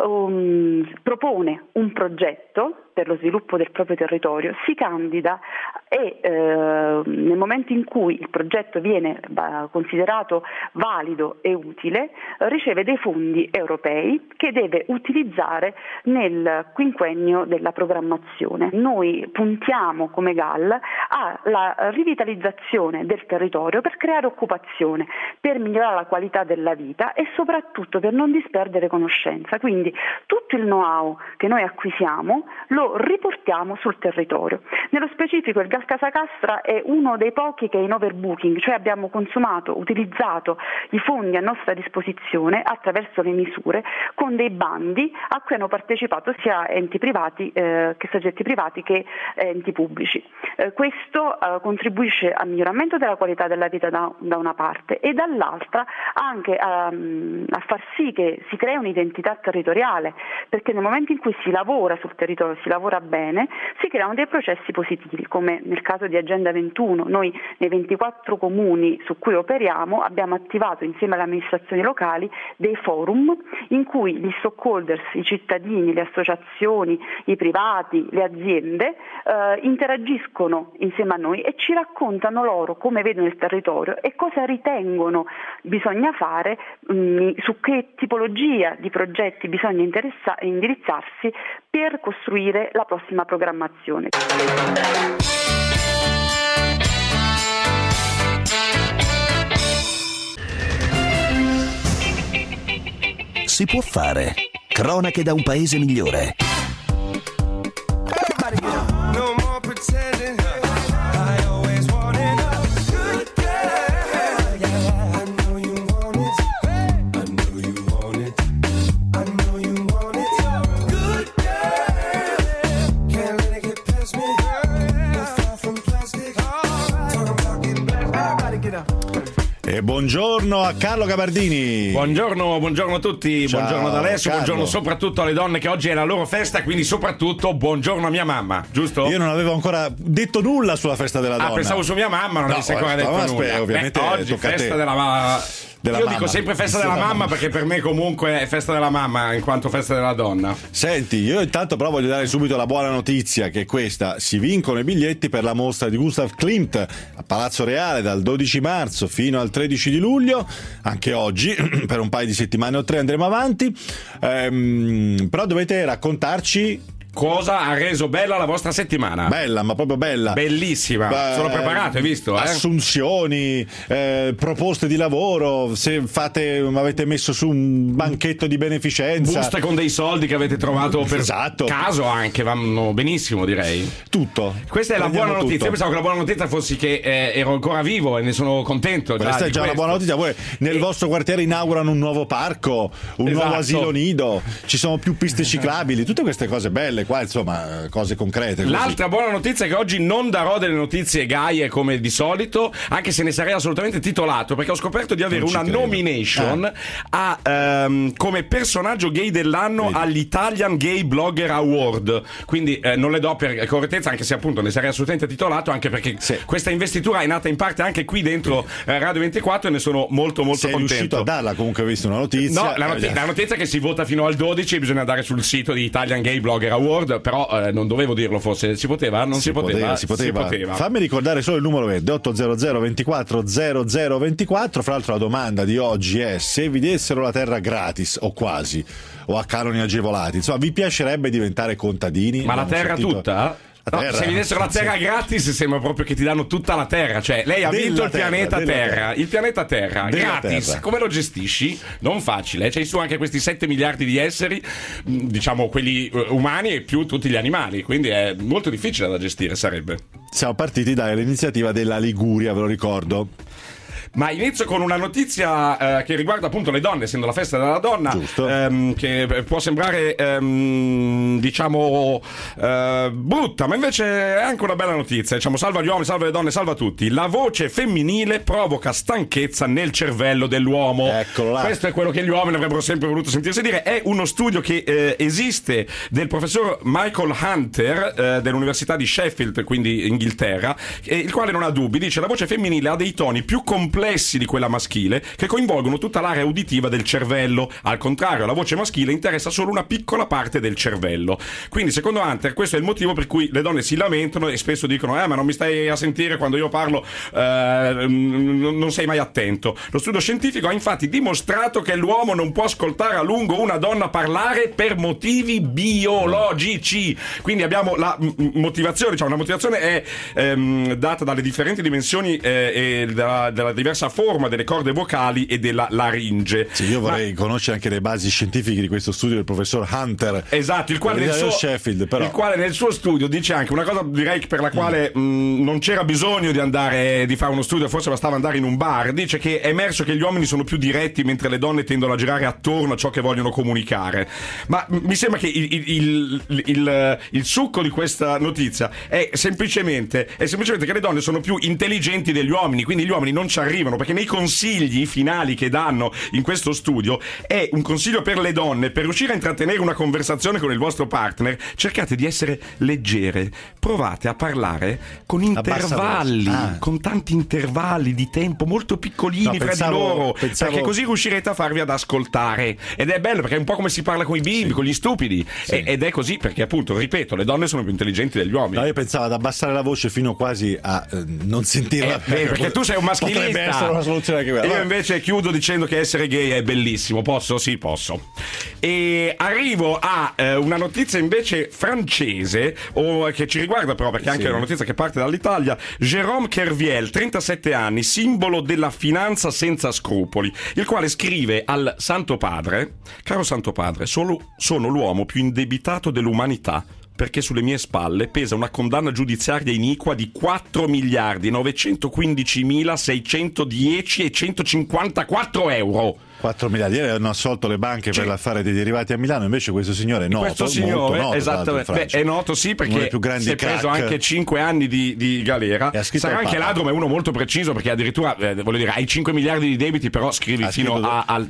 Propone un progetto per lo sviluppo del proprio territorio, si candida e nel momento in cui il progetto viene considerato valido e utile, riceve dei fondi europei che deve utilizzare nel quinquennio della programmazione. Noi puntiamo come GAL alla rivitalizzazione del territorio per creare occupazione, per migliorare la qualità della vita e soprattutto per non disperdere conoscenza. Quindi tutto il know-how che noi acquisiamo lo riportiamo sul territorio. Nello specifico il Gal Casacastra è uno dei pochi che è in overbooking, cioè abbiamo utilizzato i fondi a nostra disposizione attraverso le misure con dei bandi a cui hanno partecipato sia enti privati che soggetti privati che enti pubblici. Questo contribuisce al miglioramento della qualità della vita da una parte e dall'altra anche a far sì che si crea un'identità territoriale, perché nel momento in cui si lavora sul territorio, si lavora bene, si creano dei processi positivi, come nel caso di Agenda 21. Noi nei 24 comuni su cui operiamo abbiamo attivato insieme alle amministrazioni locali dei forum in cui gli stakeholders, i cittadini, le associazioni, i privati, le aziende interagiscono insieme a noi e ci raccontano loro come vedono il territorio e cosa ritengono bisogna fare, su che tipologia di progetti bisogna indirizzarsi per costruire la prossima programmazione. Si può fare. Cronache da un paese migliore. E buongiorno a Carlo Gabardini. Buongiorno a tutti. Ciao, buongiorno ad Alessio, Carlo. buongiorno soprattutto alle donne che oggi è la loro festa, quindi soprattutto buongiorno a mia mamma, giusto? Io non avevo ancora detto nulla sulla festa della donna. Pensavo su mia mamma, non avessi ancora detto nulla. Ovviamente oggi tocca a festa te. Io dico sempre festa della mamma perché per me comunque è festa della mamma in quanto festa della donna. Senti, io intanto però voglio dare subito la buona notizia, che è questa: si vincono i biglietti per la mostra di Gustav Klimt a Palazzo Reale dal 12 marzo fino al 13 di luglio, anche oggi per un paio di settimane o 3 andremo avanti, però dovete raccontarci cosa ha reso bella la vostra settimana. Bella, ma proprio bella. Bellissima. Sono preparato, hai visto? Assunzioni, proposte di lavoro, se avete messo su un banchetto di beneficenza, buste con dei soldi che avete trovato per caso anche, vanno benissimo, direi. Tutto. Questa è la buona notizia. Tutto. Io pensavo che la buona notizia fosse che ero ancora vivo e ne sono contento. Questa è già una buona notizia. Voi nel vostro quartiere inaugurano un nuovo parco, un nuovo asilo nido, ci sono più piste ciclabili, tutte queste cose belle qua, insomma, cose concrete così. L'altra buona notizia è che oggi non darò delle notizie gaie come di solito, anche se ne sarei assolutamente titolato, perché ho scoperto di avere una nomination come personaggio gay dell'anno all'Italian Gay Blogger Award, quindi non le do per correttezza, anche se appunto ne sarei assolutamente titolato, anche perché questa investitura è nata in parte anche qui dentro Radio 24 e ne sono molto Sei contento. riuscito a darla, comunque ho visto una notizia. No, la notizia è che si vota fino al 12 e bisogna andare sul sito di Italian Gay Blogger Award, però non dovevo dirlo, forse si poteva? Non si poteva. Si poteva. Fammi ricordare solo il numero verde 800 24 0024. Fra l'altro la domanda di oggi è: se vi dessero la terra gratis o quasi, o a canoni agevolati, insomma, vi piacerebbe diventare contadini? Ma la terra tutta? No, se mi dessero la terra gratis sembra proprio che ti danno tutta la terra, cioè lei ha vinto il pianeta Terra, il pianeta Terra gratis, terra. Come lo gestisci? Non facile, c'hai su anche questi 7 miliardi di esseri, diciamo quelli umani e più tutti gli animali, quindi è molto difficile da gestire, sarebbe. Siamo partiti dall'iniziativa della Liguria, ve lo ricordo. Ma inizio con una notizia che riguarda appunto le donne, essendo la festa della donna, che può sembrare diciamo brutta, ma invece è anche una bella notizia. Diciamo, salva gli uomini, salva le donne, salva tutti. La voce femminile provoca stanchezza nel cervello dell'uomo. Eccolo là. Questo è quello che gli uomini avrebbero sempre voluto sentirsi dire. È uno studio che esiste del professor Michael Hunter dell'Università di Sheffield, quindi Inghilterra, il quale non ha dubbi, dice: la voce femminile ha dei toni più complessi di quella maschile che coinvolgono tutta l'area uditiva del cervello. Al contrario, la voce maschile interessa solo una piccola parte del cervello. Quindi, secondo Hunter, questo è il motivo per cui le donne si lamentano e spesso dicono: ma non mi stai a sentire quando io parlo, non sei mai attento. Lo studio scientifico ha infatti dimostrato che l'uomo non può ascoltare a lungo una donna parlare per motivi biologici. Quindi abbiamo la motivazione, cioè una motivazione è data dalle differenti dimensioni e dalla diversa forma delle corde vocali e della laringe. Sì, io vorrei conoscere anche le basi scientifiche di questo studio del professor Hunter. Esatto, il quale nel suo studio dice anche una cosa, direi, per la quale non c'era bisogno di fare uno studio, forse bastava andare in un bar. Dice che è emerso che gli uomini sono più diretti mentre le donne tendono a girare attorno a ciò che vogliono comunicare. Ma mi sembra che il succo di questa notizia è semplicemente che le donne sono più intelligenti degli uomini, quindi gli uomini non ci arrivano, perché nei consigli finali che danno in questo studio è un consiglio per le donne: per riuscire a intrattenere una conversazione con il vostro partner, cercate di essere leggere, provate a parlare con intervalli, con tanti intervalli di tempo molto piccolini fra di loro, perché così riuscirete a farvi ad ascoltare. Ed è bello perché è un po' come si parla con i bimbi, con gli stupidi, ed è così perché, appunto, ripeto, le donne sono più intelligenti degli uomini. No, io pensavo ad abbassare la voce fino quasi a non sentirla, perché tu sei un maschilista. Potrebbe essere una soluzione anche quella. Io invece chiudo dicendo che essere gay è bellissimo. Posso? Sì, posso. E arrivo a una notizia invece francese, che ci riguarda però, perché anche è una notizia che parte dall'Italia. Jérôme Kerviel, 37 anni, simbolo della finanza senza scrupoli, il quale scrive al Santo Padre: caro Santo Padre, sono l'uomo più indebitato dell'umanità, perché sulle mie spalle pesa una condanna giudiziaria iniqua di 4 miliardi 915 mila 610 e 154 euro. 4 miliardi. Ieri hanno assolto le banche per l'affare dei derivati a Milano, invece questo signore è noto. Questo signore, molto noto, esattamente, è noto sì, perché si è preso anche 5 anni di galera. Sarà anche ladro, ma è uno molto preciso, perché addirittura voglio dire, hai 5 miliardi di debiti, però scrivi fino al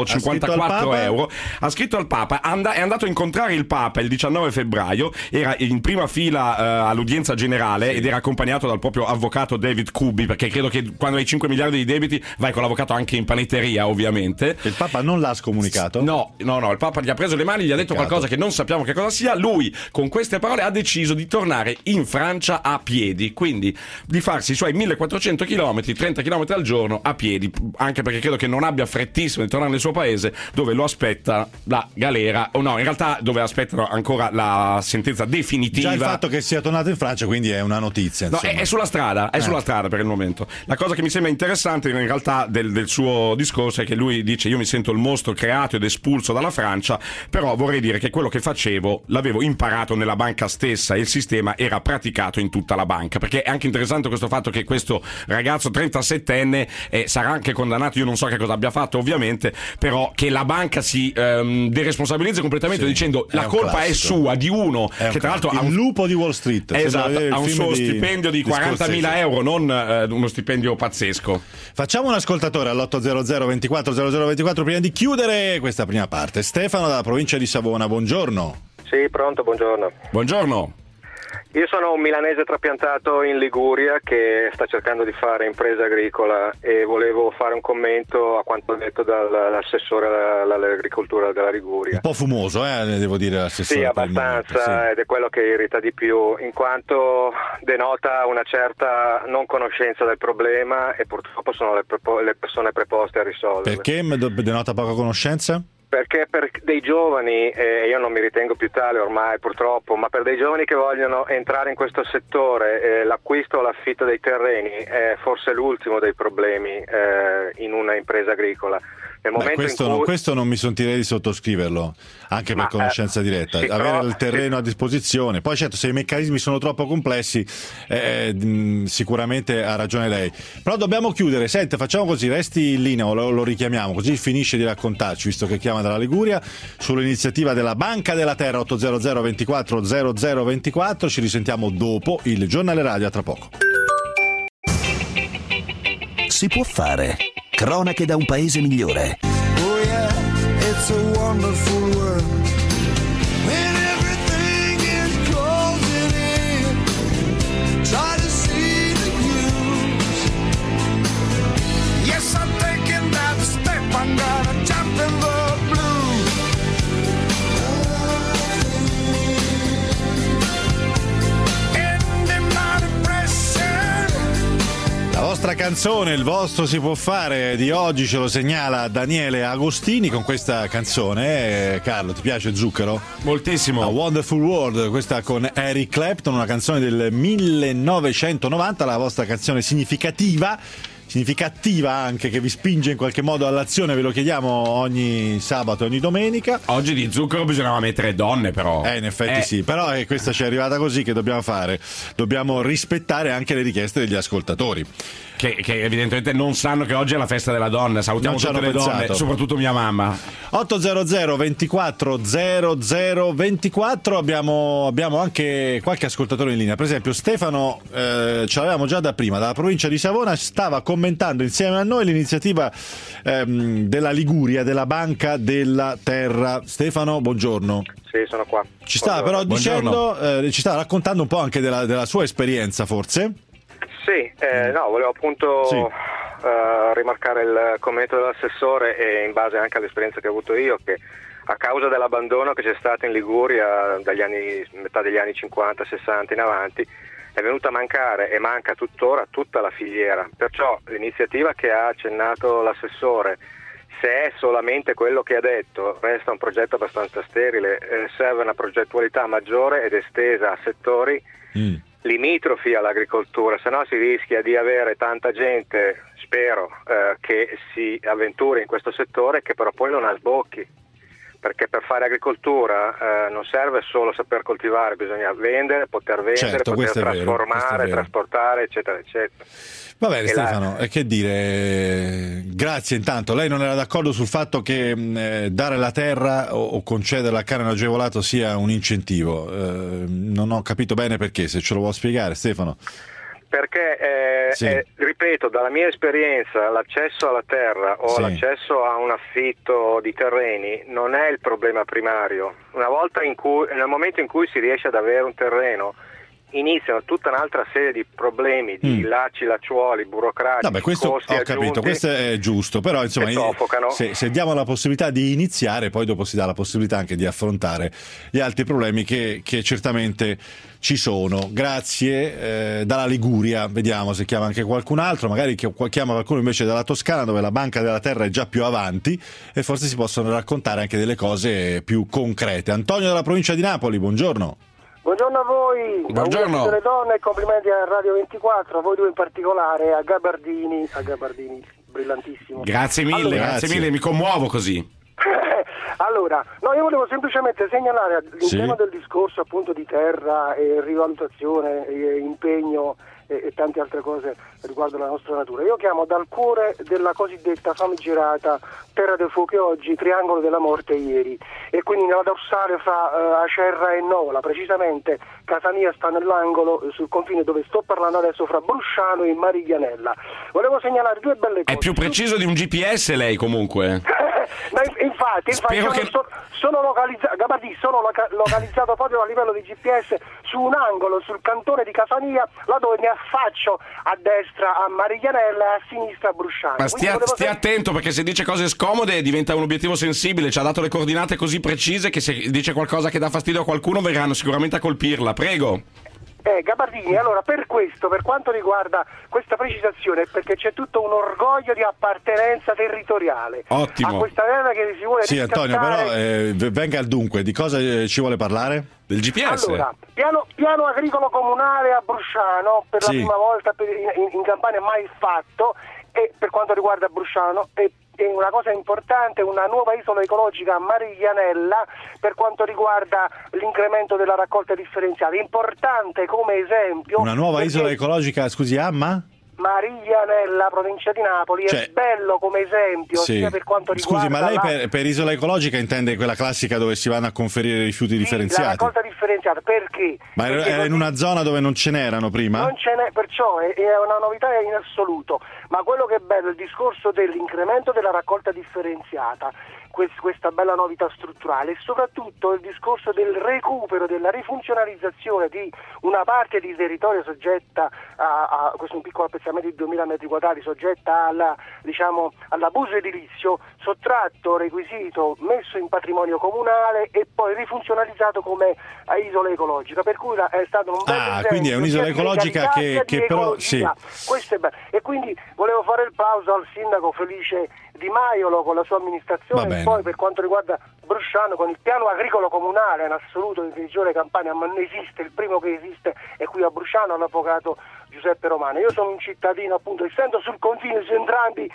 154 euro. Ha scritto al Papa, è andato a incontrare il Papa il 19 febbraio, era in prima fila all'udienza generale ed era accompagnato dal proprio avvocato David Kubi, perché credo che quando hai 5 miliardi di debiti vai con l'avvocato anche in panetteria, ovviamente. Il Papa non l'ha scomunicato? No, il Papa gli ha preso le mani, gli ha detto qualcosa che non sappiamo che cosa sia. Lui con queste parole ha deciso di tornare in Francia a piedi, quindi di farsi i suoi 1400 km, 30 km al giorno a piedi, anche perché credo che non abbia frettissimo di tornare nel suo paese, dove lo aspetta la galera, o no, in realtà dove aspettano ancora la sentenza definitiva. Già il fatto che sia tornato in Francia, quindi è una notizia. No, è sulla strada, sulla strada per il momento. La cosa che mi sembra interessante in realtà del suo discorso è che lui dice: io mi sento il mostro creato ed espulso dalla Francia, però vorrei dire che quello che facevo l'avevo imparato nella banca stessa e il sistema era praticato in tutta la banca. Perché è anche interessante questo fatto che questo ragazzo 37enne sarà anche condannato, io non so che cosa abbia fatto ovviamente, però che la banca si deresponsabilizza completamente, dicendo la colpa classico. È sua, di uno che tra l'altro ha un lupo di Wall Street, esatto, ha un suo stipendio di 40.000 euro, non uno stipendio pazzesco. Facciamo un ascoltatore all'800 24 0024 prima di chiudere questa prima parte. Stefano dalla provincia di Savona, buongiorno. Sì, pronto, buongiorno. Buongiorno. Io sono un milanese trapiantato in Liguria che sta cercando di fare impresa agricola e volevo fare un commento a quanto detto dall'assessore all'agricoltura della Liguria. Un po' fumoso, devo dire, l'assessore. Sì, abbastanza, ed è quello che irrita di più, in quanto denota una certa non conoscenza del problema e purtroppo sono le persone preposte a risolverlo. Perché denota poca conoscenza? Perché per dei giovani, io non mi ritengo più tale ormai purtroppo, ma per dei giovani che vogliono entrare in questo settore, l'acquisto o l'affitto dei terreni è forse l'ultimo dei problemi in una impresa agricola. Questo non mi sentirei di sottoscriverlo, anche per conoscenza diretta. Avere il terreno a disposizione, poi certo, se i meccanismi sono troppo complessi, sicuramente ha ragione lei. Però dobbiamo chiudere. Senti, facciamo così, resti in linea o lo richiamiamo, così finisce di raccontarci, visto che chiama dalla Liguria, sull'iniziativa della Banca della Terra. 800 24 0024. Ci risentiamo dopo il giornale radio, a tra poco. Si può fare. Cronache da un paese migliore. Oh yeah, it's a wonderful world. When everything is closing in, try to see the news. Yes, I'm taking that step, I'm gonna jump in the blue. Ending my depression. La vostra canzone, il vostro si può fare di oggi, ce lo segnala Daniele Agostini con questa canzone. Carlo, ti piace Zucchero? Moltissimo. A Wonderful World, questa con Eric Clapton, una canzone del 1990, la vostra canzone significativa anche, che vi spinge in qualche modo all'azione. Ve lo chiediamo ogni sabato e ogni domenica. Oggi di Zucchero bisognava mettere donne, però in effetti sì, però questa ci è arrivata così, che dobbiamo fare, dobbiamo rispettare anche le richieste degli ascoltatori che evidentemente non sanno che oggi è la festa della donna. Salutiamo tutte le donne, soprattutto mia mamma. 800 24 0024. Abbiamo anche qualche ascoltatore in linea. Per esempio Stefano, ce l'avevamo già da prima, dalla provincia di Savona, stava commentando insieme a noi l'iniziativa della Liguria, della Banca della Terra. Stefano, buongiorno. Sì, sono qua. Ci stava però dicendo, ci stava raccontando un po' anche della sua esperienza, forse? Sì, no, volevo appunto rimarcare il commento dell'assessore e in base anche all'esperienza che ho avuto io, che a causa dell'abbandono che c'è stato in Liguria metà degli anni 50-60 in avanti, è venuta a mancare e manca tuttora tutta la filiera. Perciò l'iniziativa che ha accennato l'assessore, se è solamente quello che ha detto, resta un progetto abbastanza sterile. Serve una progettualità maggiore ed estesa a settori limitrofi all'agricoltura, se no si rischia di avere tanta gente, spero, che si avventuri in questo settore, che però poi non ha sbocchi, perché per fare agricoltura non serve solo saper coltivare, bisogna vendere, poter poter trasformare, trasportare, eccetera, eccetera. Va bene, Stefano, e che dire, grazie intanto. Lei non era d'accordo sul fatto che dare la terra o concedere la canone agevolato sia un incentivo. Non ho capito bene perché, se ce lo vuoi spiegare, Stefano. Perché, ripeto, dalla mia esperienza, l'accesso alla terra o l'accesso a un affitto di terreni non è il problema primario. Nel momento in cui si riesce ad avere un terreno, iniziano tutta un'altra serie di problemi, di lacciuoli, burocratici. No, questo costi ho aggiunti, capito, questo è giusto, però insomma se diamo la possibilità di iniziare, poi dopo si dà la possibilità anche di affrontare gli altri problemi che certamente ci sono. Grazie. Dalla Liguria, vediamo se chiama anche qualcun altro, magari chiama qualcuno invece dalla Toscana, dove la banca della terra è già più avanti e forse si possono raccontare anche delle cose più concrete. Antonio dalla provincia di Napoli, buongiorno. Buongiorno a voi, buongiorno. A tutte le donne e complimenti a Radio 24, a voi due in particolare, a Gabardini, brillantissimo. Grazie mille, grazie mille, mi commuovo così. Allora, io volevo semplicemente segnalare all'interno del discorso appunto di terra e rivalutazione e impegno e tante altre cose riguardo la nostra natura. Io chiamo dal cuore della cosiddetta famigerata Terra del Fuoco oggi, Triangolo della Morte ieri, e quindi nella dorsale fra Acerra e Nola, precisamente casa mia sta nell'angolo sul confine dove sto parlando adesso fra Brusciano e Mariglianella. Volevo segnalare due belle cose. È più preciso di un GPS lei comunque. infatti sono localizzato proprio a livello di GPS su un angolo sul cantone di casa mia, là dove mi affaccio a destra a Mariglianella e a sinistra a Brusciano. Ma stia attento, perché se dice cose scomode diventa un obiettivo sensibile. Ci ha dato le coordinate così precise che se dice qualcosa che dà fastidio a qualcuno verranno sicuramente a colpirla. Prego. Gabardini, allora per quanto riguarda questa precisazione, perché c'è tutto un orgoglio di appartenenza territoriale. Ottimo. A questa terra che si vuole Antonio, però venga al dunque, di cosa ci vuole parlare? Del GPS? Allora, piano agricolo comunale a Brusciano, per la prima volta in Campania mai fatto, e per quanto riguarda Brusciano è una cosa importante, una nuova isola ecologica a Mariglianella per quanto riguarda l'incremento della raccolta differenziata, importante come esempio. Una nuova isola ecologica, scusi, Mariglianella, provincia di Napoli, è bello come esempio, sia per quanto riguarda. Scusi, ma lei per isola ecologica intende quella classica dove si vanno a conferire rifiuti differenziati? La raccolta differenziata, perché? Ma perché era in una zona dove non ce n'erano prima? Non ce n'è, perciò è una novità in assoluto, ma quello che è bello è il discorso dell'incremento della raccolta differenziata, questa bella novità strutturale, e soprattutto il discorso del recupero, della rifunzionalizzazione di una parte di territorio soggetta a questo un piccolo appezzamento di 2000 metri quadrati, soggetta all'abuso edilizio, sottratto, requisito, messo in patrimonio comunale e poi rifunzionalizzato come isola ecologica, per cui è stato un bel esempio. Quindi è un'isola ecologica che però questo è bello. E quindi volevo fare il plauso al sindaco Felice Di Maiolo con la sua amministrazione, e poi per quanto riguarda Brusciano con il piano agricolo comunale in assoluto in regione Campania, ma non esiste, il primo che esiste è qui a Brusciano, l'avvocato Giuseppe Romano. Io sono un cittadino, appunto, essendo sul confine su entrambi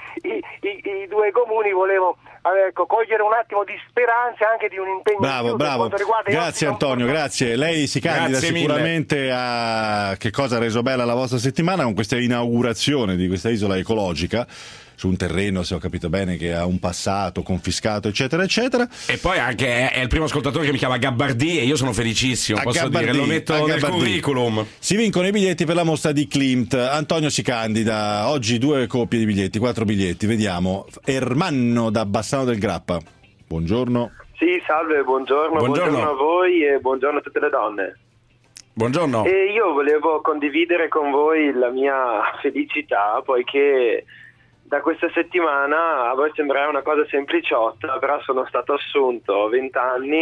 i due comuni, volevo cogliere un attimo di speranza, anche di un impegno. Bravo. Grazie Antonio, grazie. Lei si candida sicuramente a che cosa ha reso bella la vostra settimana con questa inaugurazione di questa isola ecologica su un terreno, se ho capito bene, che ha un passato confiscato, eccetera eccetera. E poi anche è il primo ascoltatore che mi chiama Gabardì e io sono felicissimo, posso dire, lo metto nel curriculum. Si vincono i biglietti per la mostra di Klimt. Antonio si candida oggi, 2 coppie di biglietti, 4 biglietti, vediamo. Ermanno da Bassano del Grappa, buongiorno. Sì, salve, buongiorno a voi e buongiorno a tutte le donne. Buongiorno. E io volevo condividere con voi la mia felicità, poiché da questa settimana a voi sembrerà una cosa sempliciotta, però sono stato assunto, ho 20 anni.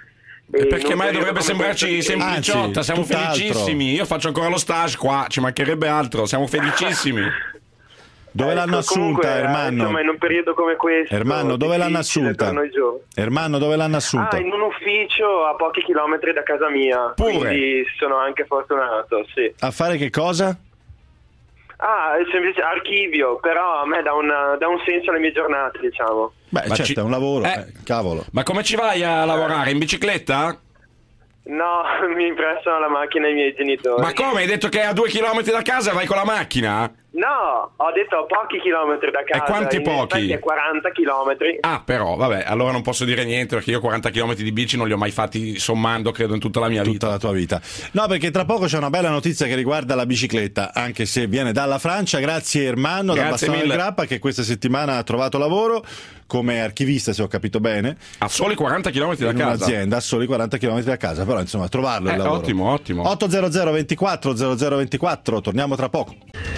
E perché mai dovrebbe sembrarci sempliciotta? Siamo felicissimi. Io faccio ancora lo stage qua, ci mancherebbe altro, siamo felicissimi. Dove l'hanno assunta, Ermanno? Insomma, in un periodo come questo. Ermanno, dove l'hanno assunta? Ermanno, dove l'hanno assunta? In un ufficio a pochi chilometri da casa mia. Pure. Quindi sono anche fortunato, sì. A fare che cosa? semplice archivio, però a me dà un senso alle mie giornate, diciamo. Beh, certo, è un lavoro, cavolo. Ma come ci vai a lavorare? In bicicletta? No, mi prestano la macchina i miei genitori. Ma come? Hai detto che è a 2 chilometri da casa e vai con la macchina? No, ho detto a pochi chilometri da casa. E quanti pochi? 40 chilometri. Ah, però, vabbè, allora non posso dire niente perché io 40 chilometri di bici non li ho mai fatti sommando, credo, in tutta la mia vita. Tutta la tua vita. No, perché tra poco c'è una bella notizia che riguarda la bicicletta, anche se viene dalla Francia. Grazie Ermanno da Bassano del Grappa, che questa settimana ha trovato lavoro come archivista, se ho capito bene. A soli 40 km da casa. Un'azienda a soli 40 km da casa, però insomma trovarlo il lavoro. Ottimo. 800 24 0024, torniamo tra poco.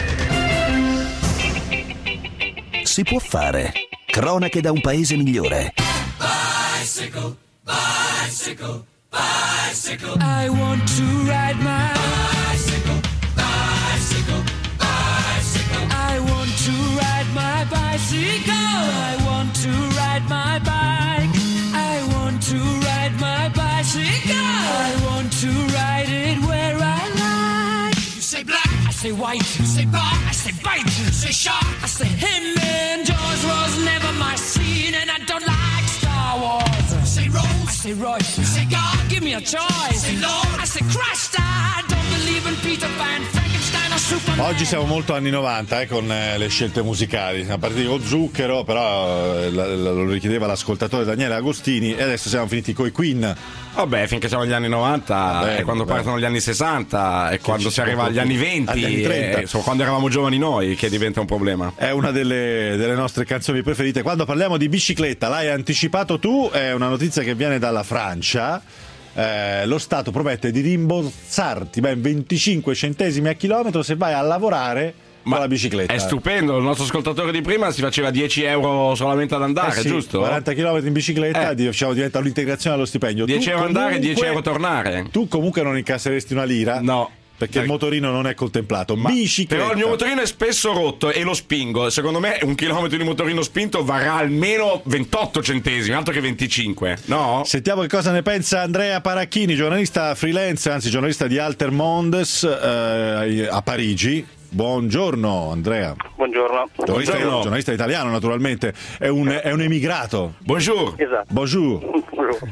Si può fare. Cronache da un paese migliore. Bicycle, bicycle, bicycle. I want to ride my bicycle, bicycle, bicycle. I want to ride my bicycle. I want to ride my bike. I want to ride my bicycle. I want to ride it where I like. You say black, I say white. You say bar, I say bite. You say shark, I say him. And Jaws was never my scene, and I don't like Star Wars. You say Rose, I say Royce. You say God, give me a choice. Say Lord, I say Christ. I don't believe in Peter Pan, Frankenstein or Superman. Oggi siamo molto anni 90 con le scelte musicali. A partire con Zucchero, però lo richiedeva l'ascoltatore Daniele Agostini, e adesso siamo finiti coi Queen. Vabbè, finché siamo agli anni 90, è quando partono gli anni 60, e quando si arriva agli anni 20, agli anni 30. Insomma, quando eravamo giovani noi, che diventa un problema. È una delle nostre canzoni preferite. Quando parliamo di bicicletta, l'hai anticipato tu, è una notizia che viene dalla Francia. Lo Stato promette di rimborsarti ben 25 centesimi a chilometro se vai a lavorare con la bicicletta. È stupendo, il nostro ascoltatore di prima si faceva 10 euro solamente ad andare, sì, giusto? 40 km in bicicletta, diventa un'integrazione allo stipendio. 10 euro andare e 10 euro tornare. Tu comunque non incasseresti una lira? No. Perché il motorino non è contemplato. Bicicletta. Però il mio motorino è spesso rotto e lo spingo. Secondo me un chilometro di motorino spinto varrà almeno 28 centesimi, altro che 25, no? Sentiamo che cosa ne pensa Andrea Paracchini, giornalista freelance, anzi giornalista di Alter Mondes a Parigi. Buongiorno Andrea. Buongiorno. Giornalista italiano naturalmente, è un emigrato. Bonjour. Esatto. Bonjour.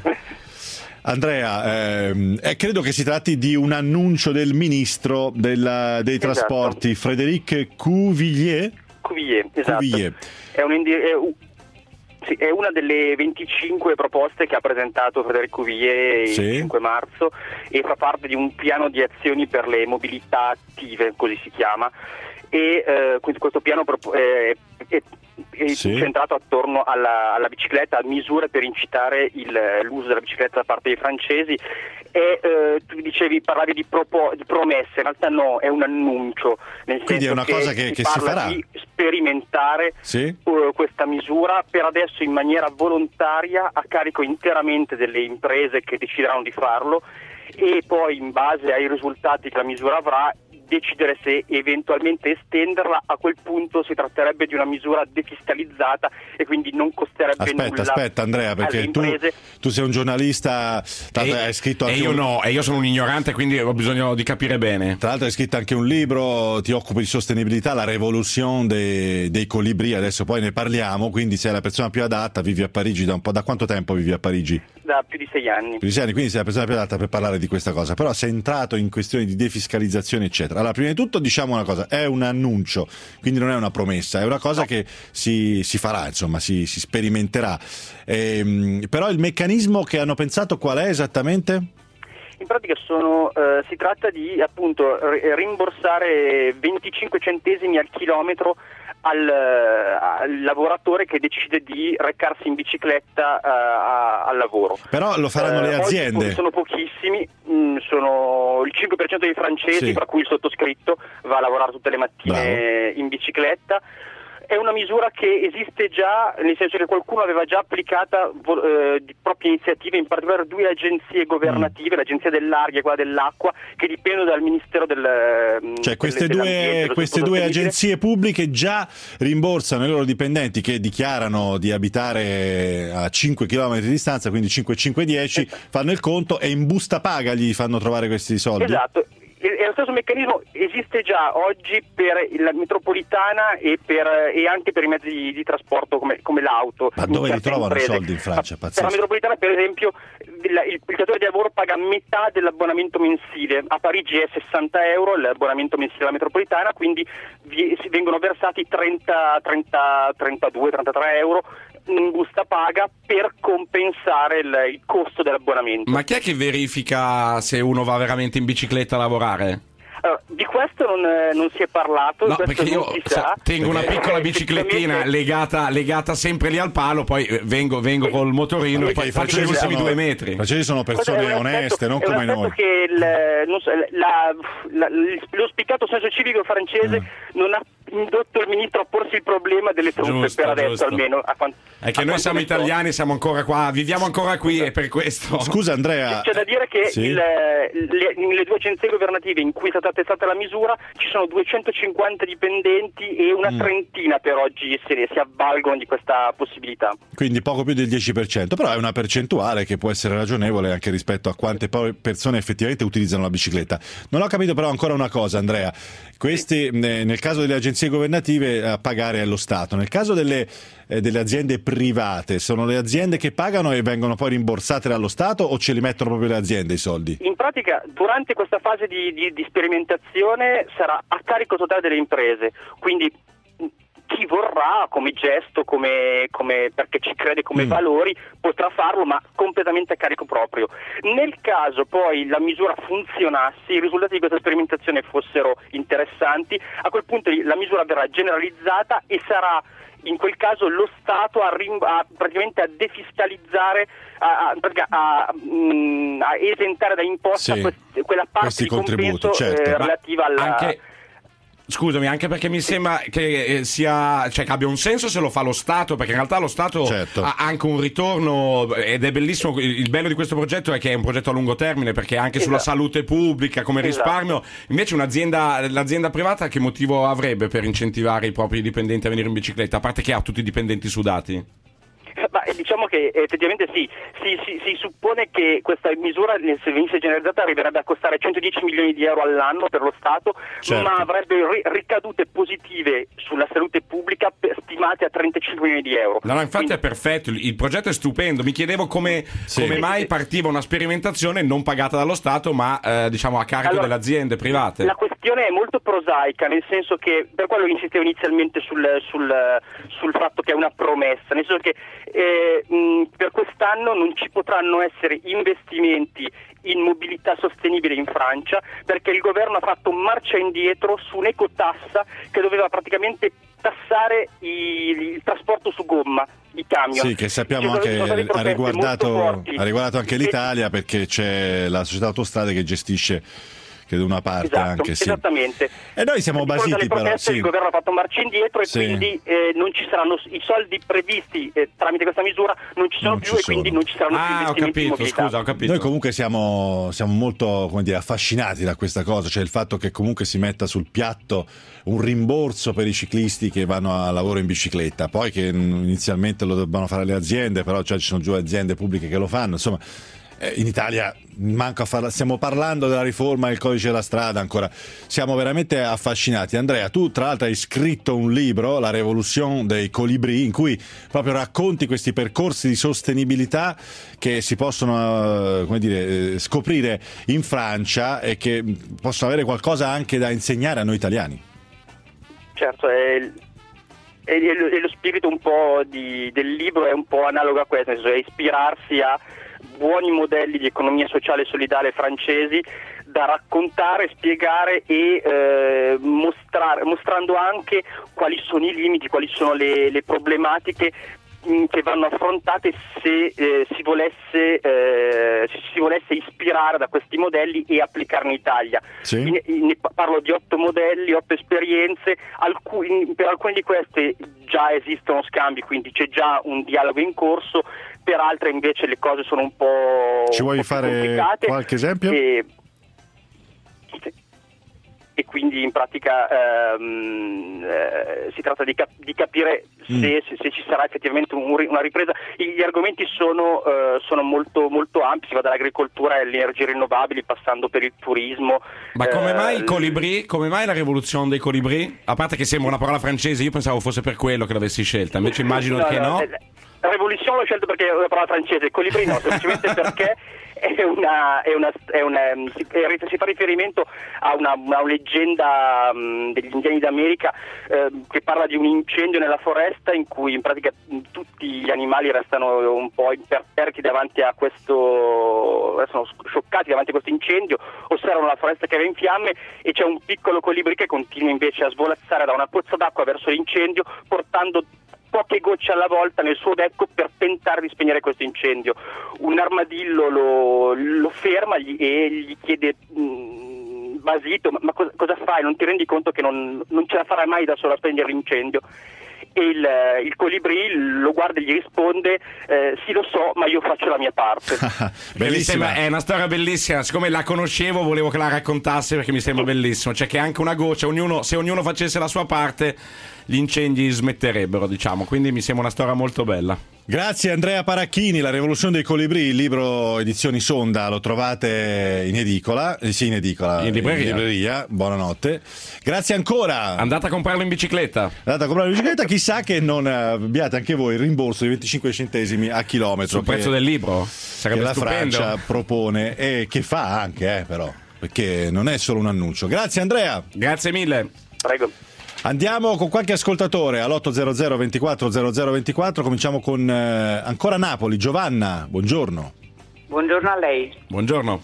Andrea, credo che si tratti di un annuncio del ministro dei trasporti, Frédéric Cuvillier. Esatto. Cuvillier. È una delle 25 proposte che ha presentato Frédéric Cuvillier il 5 marzo e fa parte di un piano di azioni per le mobilità attive, così si chiama, e questo piano è centrato attorno alla bicicletta, a misure per incitare l'uso della bicicletta da parte dei francesi. E tu parlavi di promesse, in realtà no, è un annuncio, nel quindi senso è una cosa che si farà di sperimentare questa misura per adesso in maniera volontaria, a carico interamente delle imprese che decideranno di farlo, e poi in base ai risultati che la misura avrà decidere se eventualmente estenderla. A quel punto si tratterebbe di una misura defiscalizzata e quindi non costerebbe nulla. Aspetta Andrea, perché tu sei un giornalista, hai scritto anche io sono un ignorante, quindi ho bisogno di capire bene. Tra l'altro hai scritto anche un libro, ti occupi di sostenibilità, la révolution dei colibri, adesso poi ne parliamo, quindi sei la persona più adatta, vivi a Parigi da quanto tempo vivi a Parigi? Da più di 6 anni. Quindi sei la persona più adatta per parlare di questa cosa, però sei entrato in questioni di defiscalizzazione eccetera. Allora, prima di tutto diciamo una cosa, è un annuncio, quindi non è una promessa, è una cosa che si farà, insomma, si sperimenterà. Però il meccanismo che hanno pensato qual è esattamente? In pratica si tratta di appunto rimborsare 25 centesimi al chilometro al lavoratore che decide di recarsi in bicicletta al lavoro. Però lo faranno le aziende. Sono pochissimi, sono il 5% dei francesi, tra cui il sottoscritto, va a lavorare tutte le mattine in bicicletta. È una misura che esiste già, nel senso che qualcuno aveva già applicata di proprie iniziative, in particolare 2 agenzie governative, l'agenzia dell'aria e quella dell'acqua, che dipendono dal Ministero Cioè queste due agenzie pubbliche già rimborsano i loro dipendenti che dichiarano di abitare a 5 km di distanza, quindi 5-5-10, fanno il conto e in busta paga gli fanno trovare questi soldi. Esatto. lo stesso meccanismo esiste già oggi per la metropolitana e anche per i mezzi di trasporto come l'auto. Ma dove li trovano i soldi in Francia? Per la metropolitana, per esempio, il datore di lavoro paga metà dell'abbonamento mensile. A Parigi è 60 euro l'abbonamento mensile della metropolitana, quindi vengono versati 32-33 euro in busta paga per compensare il costo dell'abbonamento. Ma chi è che verifica se uno va veramente in bicicletta a lavorare? Allora, di questo non si è parlato. No, perché io tengo una piccola biciclettina legata sempre lì al palo, poi vengo col motorino e poi faccio gli ultimi 2 metri. I francesi sono persone oneste, non come noi. Che lo spiccato senso civico francese non ha indotto il ministro a porsi il problema delle truffe, per adesso almeno. È che noi siamo italiani, siamo ancora qua, viviamo ancora qui, e per questo. Scusa Andrea. C'è da dire che le 2 agenzie governative in cui è stata testata la misura ci sono 250 dipendenti e una trentina per oggi si avvalgono di questa possibilità. Quindi poco più del 10%, però è una percentuale che può essere ragionevole anche rispetto a quante persone effettivamente utilizzano la bicicletta. Non ho capito però ancora una cosa, Andrea. Questi, nel caso delle agenzie governative, a pagare è lo Stato. Nel caso delle aziende private, sono le aziende che pagano e vengono poi rimborsate dallo Stato, o ce li mettono proprio le aziende i soldi? In pratica, durante questa fase di sperimentazione sarà a carico totale delle imprese, quindi chi vorrà come gesto, come perché ci crede come valori, potrà farlo, ma completamente a carico proprio. Nel caso poi la misura funzionasse, i risultati di questa sperimentazione fossero interessanti, a quel punto la misura verrà generalizzata e sarà in quel caso lo Stato praticamente a defiscalizzare, a esentare da imposta quella parte di compenso relativa alla... Scusami, anche perché mi sembra che che abbia un senso se lo fa lo Stato, perché in realtà lo Stato ha anche un ritorno, ed è bellissimo. Il bello di questo progetto è che è un progetto a lungo termine, perché anche sulla salute pubblica, come risparmio. Invece l'azienda privata che motivo avrebbe per incentivare i propri dipendenti a venire in bicicletta, a parte che ha tutti i dipendenti sudati? Ma diciamo che effettivamente si suppone che questa misura, se venisse generalizzata, arriverebbe a costare 110 milioni di euro all'anno per lo Stato, ma avrebbe ricadute positive sulla salute pubblica stimate a 35 milioni di euro. No, infatti è perfetto, il progetto è stupendo. Mi chiedevo come mai partiva una sperimentazione non pagata dallo Stato, ma a carico delle aziende private. La questione è molto prosaica, nel senso che, per quello insistevo inizialmente sul fatto che è una promessa, nel senso che per quest'anno non ci potranno essere investimenti in mobilità sostenibile in Francia, perché il governo ha fatto marcia indietro su un'ecotassa che doveva praticamente tassare il trasporto su gomma, i camion. Sì, che sappiamo anche ha riguardato anche l'Italia, perché c'è la società Autostrade che gestisce credo una parte, anche esattamente. E noi siamo basiti però il governo ha fatto marcia indietro e quindi non ci saranno i soldi previsti tramite questa misura, non ci sono più, e quindi non ci saranno più investimenti in mobilità. Ho capito. Noi comunque siamo molto, affascinati da questa cosa, cioè il fatto che comunque si metta sul piatto un rimborso per i ciclisti che vanno a lavoro in bicicletta, poi che inizialmente lo debbano fare le aziende, però ci sono giù aziende pubbliche che lo fanno, insomma. In Italia manco a farla, stiamo parlando della riforma del codice della strada ancora, siamo veramente affascinati. Andrea, tu tra l'altro hai scritto un libro, La Révolution dei Colibri, in cui proprio racconti questi percorsi di sostenibilità che si possono scoprire in Francia e che possono avere qualcosa anche da insegnare a noi italiani. Certo, e lo spirito un po' del libro è un po' analogo a questo, nel senso, è ispirarsi a buoni modelli di economia sociale e solidale francesi da raccontare, spiegare e mostrando anche quali sono i limiti, quali sono le problematiche che vanno affrontate se si volesse ispirare da questi modelli e applicarli in Italia. Ne parlo di 8 modelli, 8 esperienze, per alcune di queste già esistono scambi, quindi c'è già un dialogo in corso, per altre invece le cose sono un po' Ci vuoi fare complicate. Qualche esempio? e quindi in pratica si tratta di capire se ci sarà effettivamente una ripresa. Gli argomenti sono molto, molto ampi, si va dall'agricoltura alle energie rinnovabili passando per il turismo. Ma come mai i colibrì? Come mai la rivoluzione dei colibrì? A parte che sembra una parola francese, io pensavo fosse per quello che l'avessi scelta, invece immagino che no. La rivoluzione l'ho scelto perché è una parola francese, il colibrì no, semplicemente perché si fa riferimento a una leggenda degli indiani d'America che parla di un incendio nella foresta in cui in pratica tutti gli animali restano un po' imperterriti davanti a questo, sono scioccati davanti a questo incendio, osservano la foresta che era in fiamme e c'è un piccolo colibrì che continua invece a svolazzare da una pozza d'acqua verso l'incendio portando poche gocce alla volta nel suo becco per tentare di spegnere questo incendio. Un armadillo lo ferma e gli chiede basito, ma cosa fai? Non ti rendi conto che non ce la farai mai da solo a spegnere l'incendio? E il colibrì lo guarda e gli risponde sì, lo so, ma io faccio la mia parte. Bellissima, è una storia bellissima. Siccome la conoscevo volevo che la raccontasse perché mi sembra bellissimo. Cioè che anche una goccia, se ognuno facesse la sua parte gli incendi smetterebbero, diciamo. Quindi mi sembra una storia molto bella. Grazie Andrea Paracchini, La rivoluzione dei colibrì, il libro edizioni Sonda, lo trovate in edicola, in libreria. Buonanotte. Grazie ancora. Andate a comprarlo in bicicletta. Chissà che non abbiate anche voi il rimborso di 25 centesimi a chilometro. Sul prezzo del libro? Sarebbe che la stupendo. Francia propone e che fa anche, però, perché non è solo un annuncio. Grazie Andrea. Grazie mille. Prego. Andiamo con qualche ascoltatore all'800 24 0024. Cominciamo con ancora Napoli. Giovanna, buongiorno. Buongiorno a lei. Buongiorno.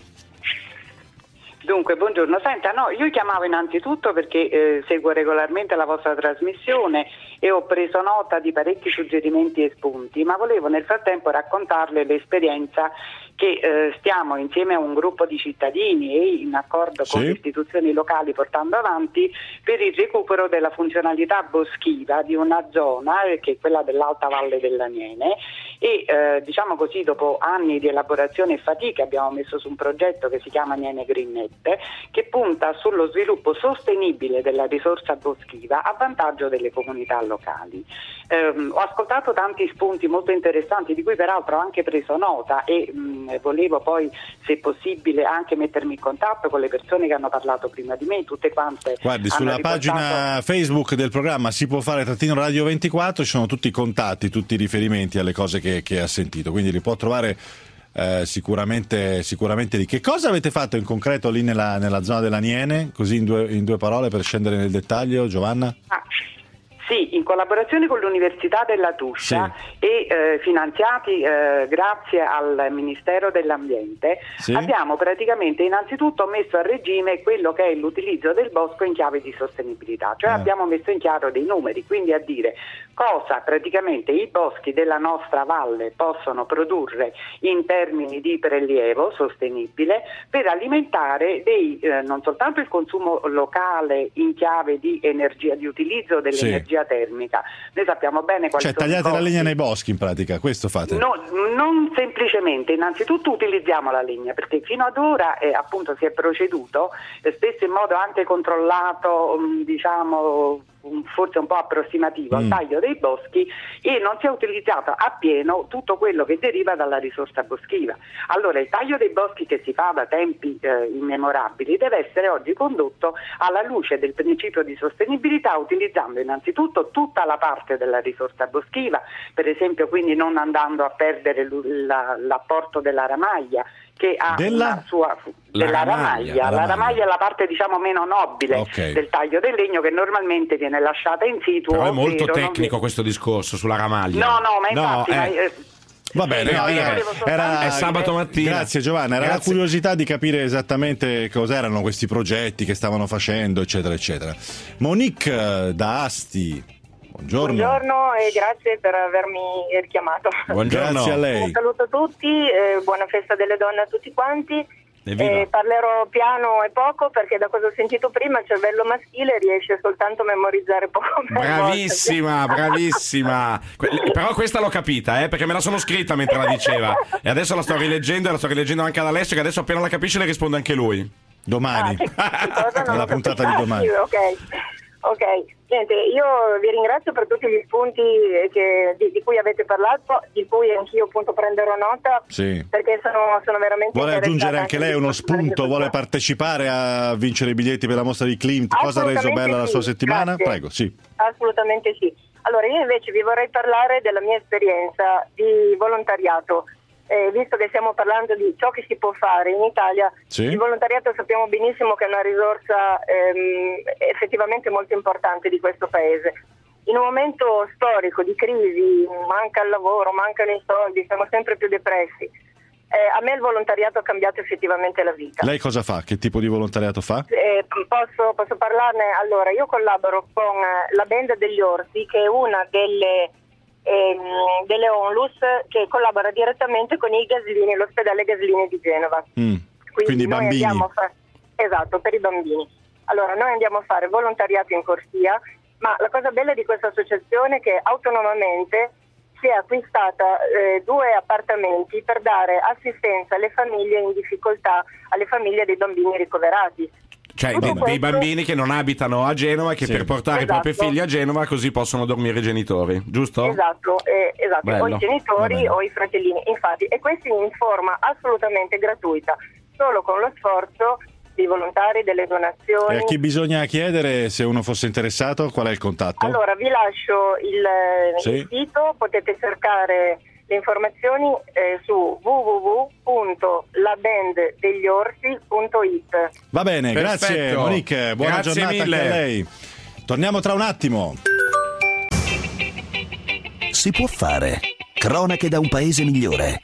Dunque, buongiorno. Senta, no, io chiamavo innanzitutto perché seguo regolarmente la vostra trasmissione e ho preso nota di parecchi suggerimenti e spunti, ma volevo nel frattempo raccontarle l'esperienza che stiamo insieme a un gruppo di cittadini e in accordo con le istituzioni locali portando avanti per il recupero della funzionalità boschiva di una zona che è quella dell'Alta Valle dell'Aniene e diciamo così dopo anni di elaborazione e fatica abbiamo messo su un progetto che si chiama Aniene Greennet che punta sullo sviluppo sostenibile della risorsa boschiva a vantaggio delle comunità locali. Ho ascoltato tanti spunti molto interessanti di cui peraltro ho anche preso nota e volevo poi, se possibile, anche mettermi in contatto con le persone che hanno parlato prima di me, tutte quante. Guardi, sulla pagina Facebook del programma Si può fare _Radio 24 ci sono tutti i contatti, tutti i riferimenti alle cose che ha sentito, quindi li può trovare sicuramente lì. Che cosa avete fatto in concreto lì nella zona dell'Aniene? Così in due parole per scendere nel dettaglio, Giovanna? Sì, in collaborazione con l'Università della Tuscia e finanziati grazie al Ministero dell'Ambiente, abbiamo praticamente innanzitutto messo a regime quello che è l'utilizzo del bosco in chiave di sostenibilità, cioè abbiamo messo in chiaro dei numeri, quindi a dire cosa praticamente i boschi della nostra valle possono produrre in termini di prelievo sostenibile per alimentare non soltanto il consumo locale in chiave di energia, di utilizzo dell'energia termica. Noi sappiamo bene quali sono tagliate la legna nei boschi in pratica, questo fate? No, non semplicemente, innanzitutto utilizziamo la legna perché fino ad ora appunto si è proceduto spesso in modo anche controllato, diciamo forse un po' approssimativo al taglio dei boschi e non si è utilizzato appieno tutto quello che deriva dalla risorsa boschiva. Allora il taglio dei boschi che si fa da tempi immemorabili deve essere oggi condotto alla luce del principio di sostenibilità utilizzando innanzitutto tutta la parte della risorsa boschiva, per esempio quindi non andando a perdere l'apporto della ramaglia che ha una sua la ramaglia è la parte diciamo meno nobile del taglio del legno che normalmente viene lasciata in situ. Però è molto tecnico questo discorso sulla ramaglia. No, ma infatti va bene, è sabato mattina. Grazie Giovanna, era la curiosità di capire esattamente cos'erano questi progetti che stavano facendo, eccetera eccetera. Monique da Asti. Buongiorno e grazie per avermi richiamato. Buongiorno. Grazie a lei. Un saluto a tutti, buona festa delle donne a tutti quanti. Parlerò piano e poco perché da cosa ho sentito prima il cervello maschile riesce soltanto a memorizzare poco. Bravissima. Però questa l'ho capita perché me la sono scritta mentre la diceva e adesso la sto rileggendo anche ad Alessio che adesso appena la capisce le risponde anche lui. Domani, nella puntata di domani. Ok, niente, io vi ringrazio per tutti gli spunti di cui avete parlato, di cui anch'io appunto prenderò nota, perché sono veramente Vuole aggiungere anche lei uno spunto? Vuole partecipare a vincere i biglietti per la mostra di Klimt? Cosa ha reso bella la sua settimana? Grazie. Prego, sì. Assolutamente sì. Allora, io invece vi vorrei parlare della mia esperienza di volontariato. Visto che stiamo parlando di ciò che si può fare in Italia, il volontariato sappiamo benissimo che è una risorsa effettivamente molto importante di questo paese. In un momento storico di crisi, manca il lavoro, mancano i soldi, siamo sempre più depressi. A me il volontariato ha cambiato effettivamente la vita. Lei cosa fa? Che tipo di volontariato fa? Posso parlarne? Allora, io collaboro con la Band degli Orsi, che è una delle ONLUS che collabora direttamente con i Gaslini, l'ospedale Gaslini di Genova. Quindi i bambini. Esatto, per i bambini. Allora, noi andiamo a fare volontariato in corsia, ma la cosa bella di questa associazione è che autonomamente si è acquistata 2 appartamenti per dare assistenza alle famiglie in difficoltà, alle famiglie dei bambini ricoverati. Cioè dei bambini che non abitano a Genova, che per portare i propri figli a Genova così possono dormire i genitori, giusto? Esatto, o i genitori o i fratellini, infatti, e questi in forma assolutamente gratuita, solo con lo sforzo dei volontari, delle donazioni. E a chi bisogna chiedere se uno fosse interessato? Qual è il contatto? Allora, vi lascio il sito, potete cercare le informazioni su www.labanddegliorsi.it. Va bene, Perfetto. Grazie Monique, buona Grazie giornata mille. anche a lei. Torniamo tra un attimo. Si può fare. Cronache da un paese migliore.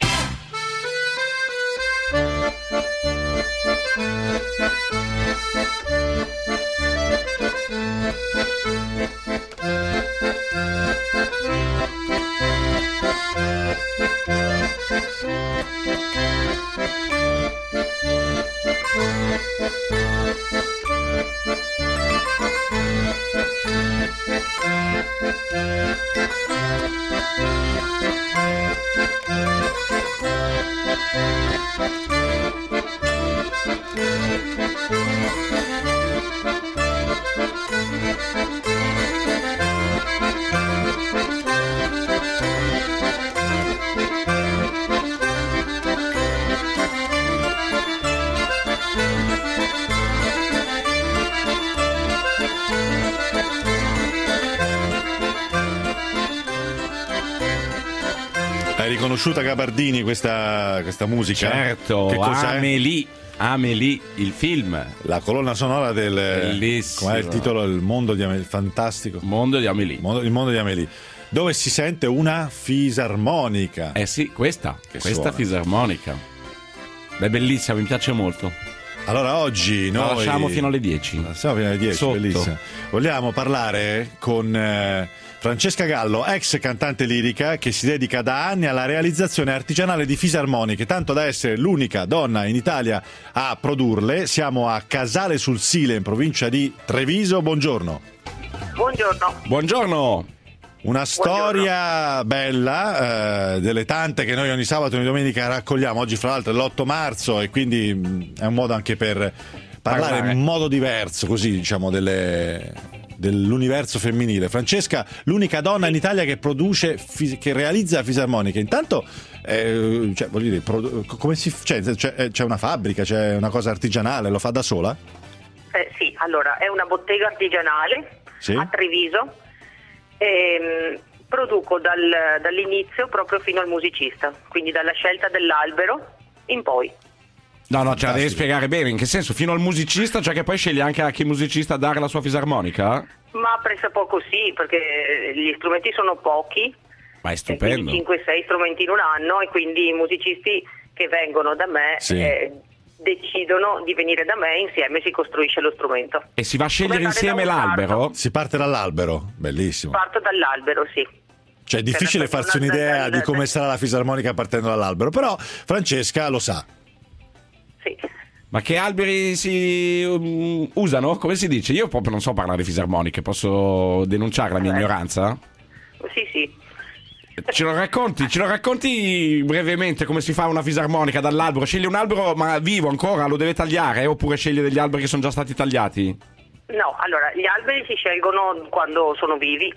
Hai riconosciuta Gabardini questa musica? Certo, Che cos'è? Amélie, il film. La colonna sonora del... Bellissimo. Com'è il titolo? Il mondo di Amélie. Fantastico. Mondo di Amélie. Il mondo di Amélie. Dove si sente una fisarmonica. Sì, questa suona. fisarmonica. È bellissima, mi piace molto. Allora oggi noi... La lasciamo fino alle 10. Siamo fino alle 10, Sotto. bellissima. Vogliamo parlare con Francesca Gallo, ex cantante lirica che si dedica da anni alla realizzazione artigianale di fisarmoniche, tanto da essere l'unica donna in Italia a produrle. Siamo a Casale sul Sile, in provincia di Treviso. Buongiorno. Buongiorno. Una storia bella, delle tante che noi ogni sabato e ogni domenica raccogliamo. Oggi fra l'altro è l'8 marzo e quindi è un modo anche per parlare in modo diverso, così diciamo, dell'universo femminile. Francesca, l'unica donna in Italia che produce, che realizza fisarmoniche. Intanto, voglio dire, come c'è una fabbrica, c'è una cosa artigianale, lo fa da sola? Sì, allora è una bottega artigianale a Treviso. Produco dall'inizio proprio fino al musicista, quindi dalla scelta dell'albero in poi. No, ce la devi spiegare bene, in che senso? Fino al musicista, cioè che poi sceglie anche a che musicista dare la sua fisarmonica? Ma pressappoco sì, perché gli strumenti sono pochi. Ma è stupendo. 5-6 strumenti in un anno, e quindi i musicisti che vengono da me decidono di venire da me, insieme si costruisce lo strumento. E si va a scegliere insieme l'albero? Si parte dall'albero, bellissimo. Parto dall'albero, sì. Cioè è difficile farsi un'idea di come sarà la fisarmonica partendo dall'albero, però Francesca lo sa. Sì. Ma che alberi si usano? Come si dice? Io proprio non so parlare di fisarmoniche, posso denunciare la mia ignoranza? Sì. Ce lo racconti brevemente come si fa una fisarmonica dall'albero? Sceglie un albero ma vivo ancora, lo deve tagliare oppure sceglie degli alberi che sono già stati tagliati? No, allora gli alberi si scelgono quando sono vivi.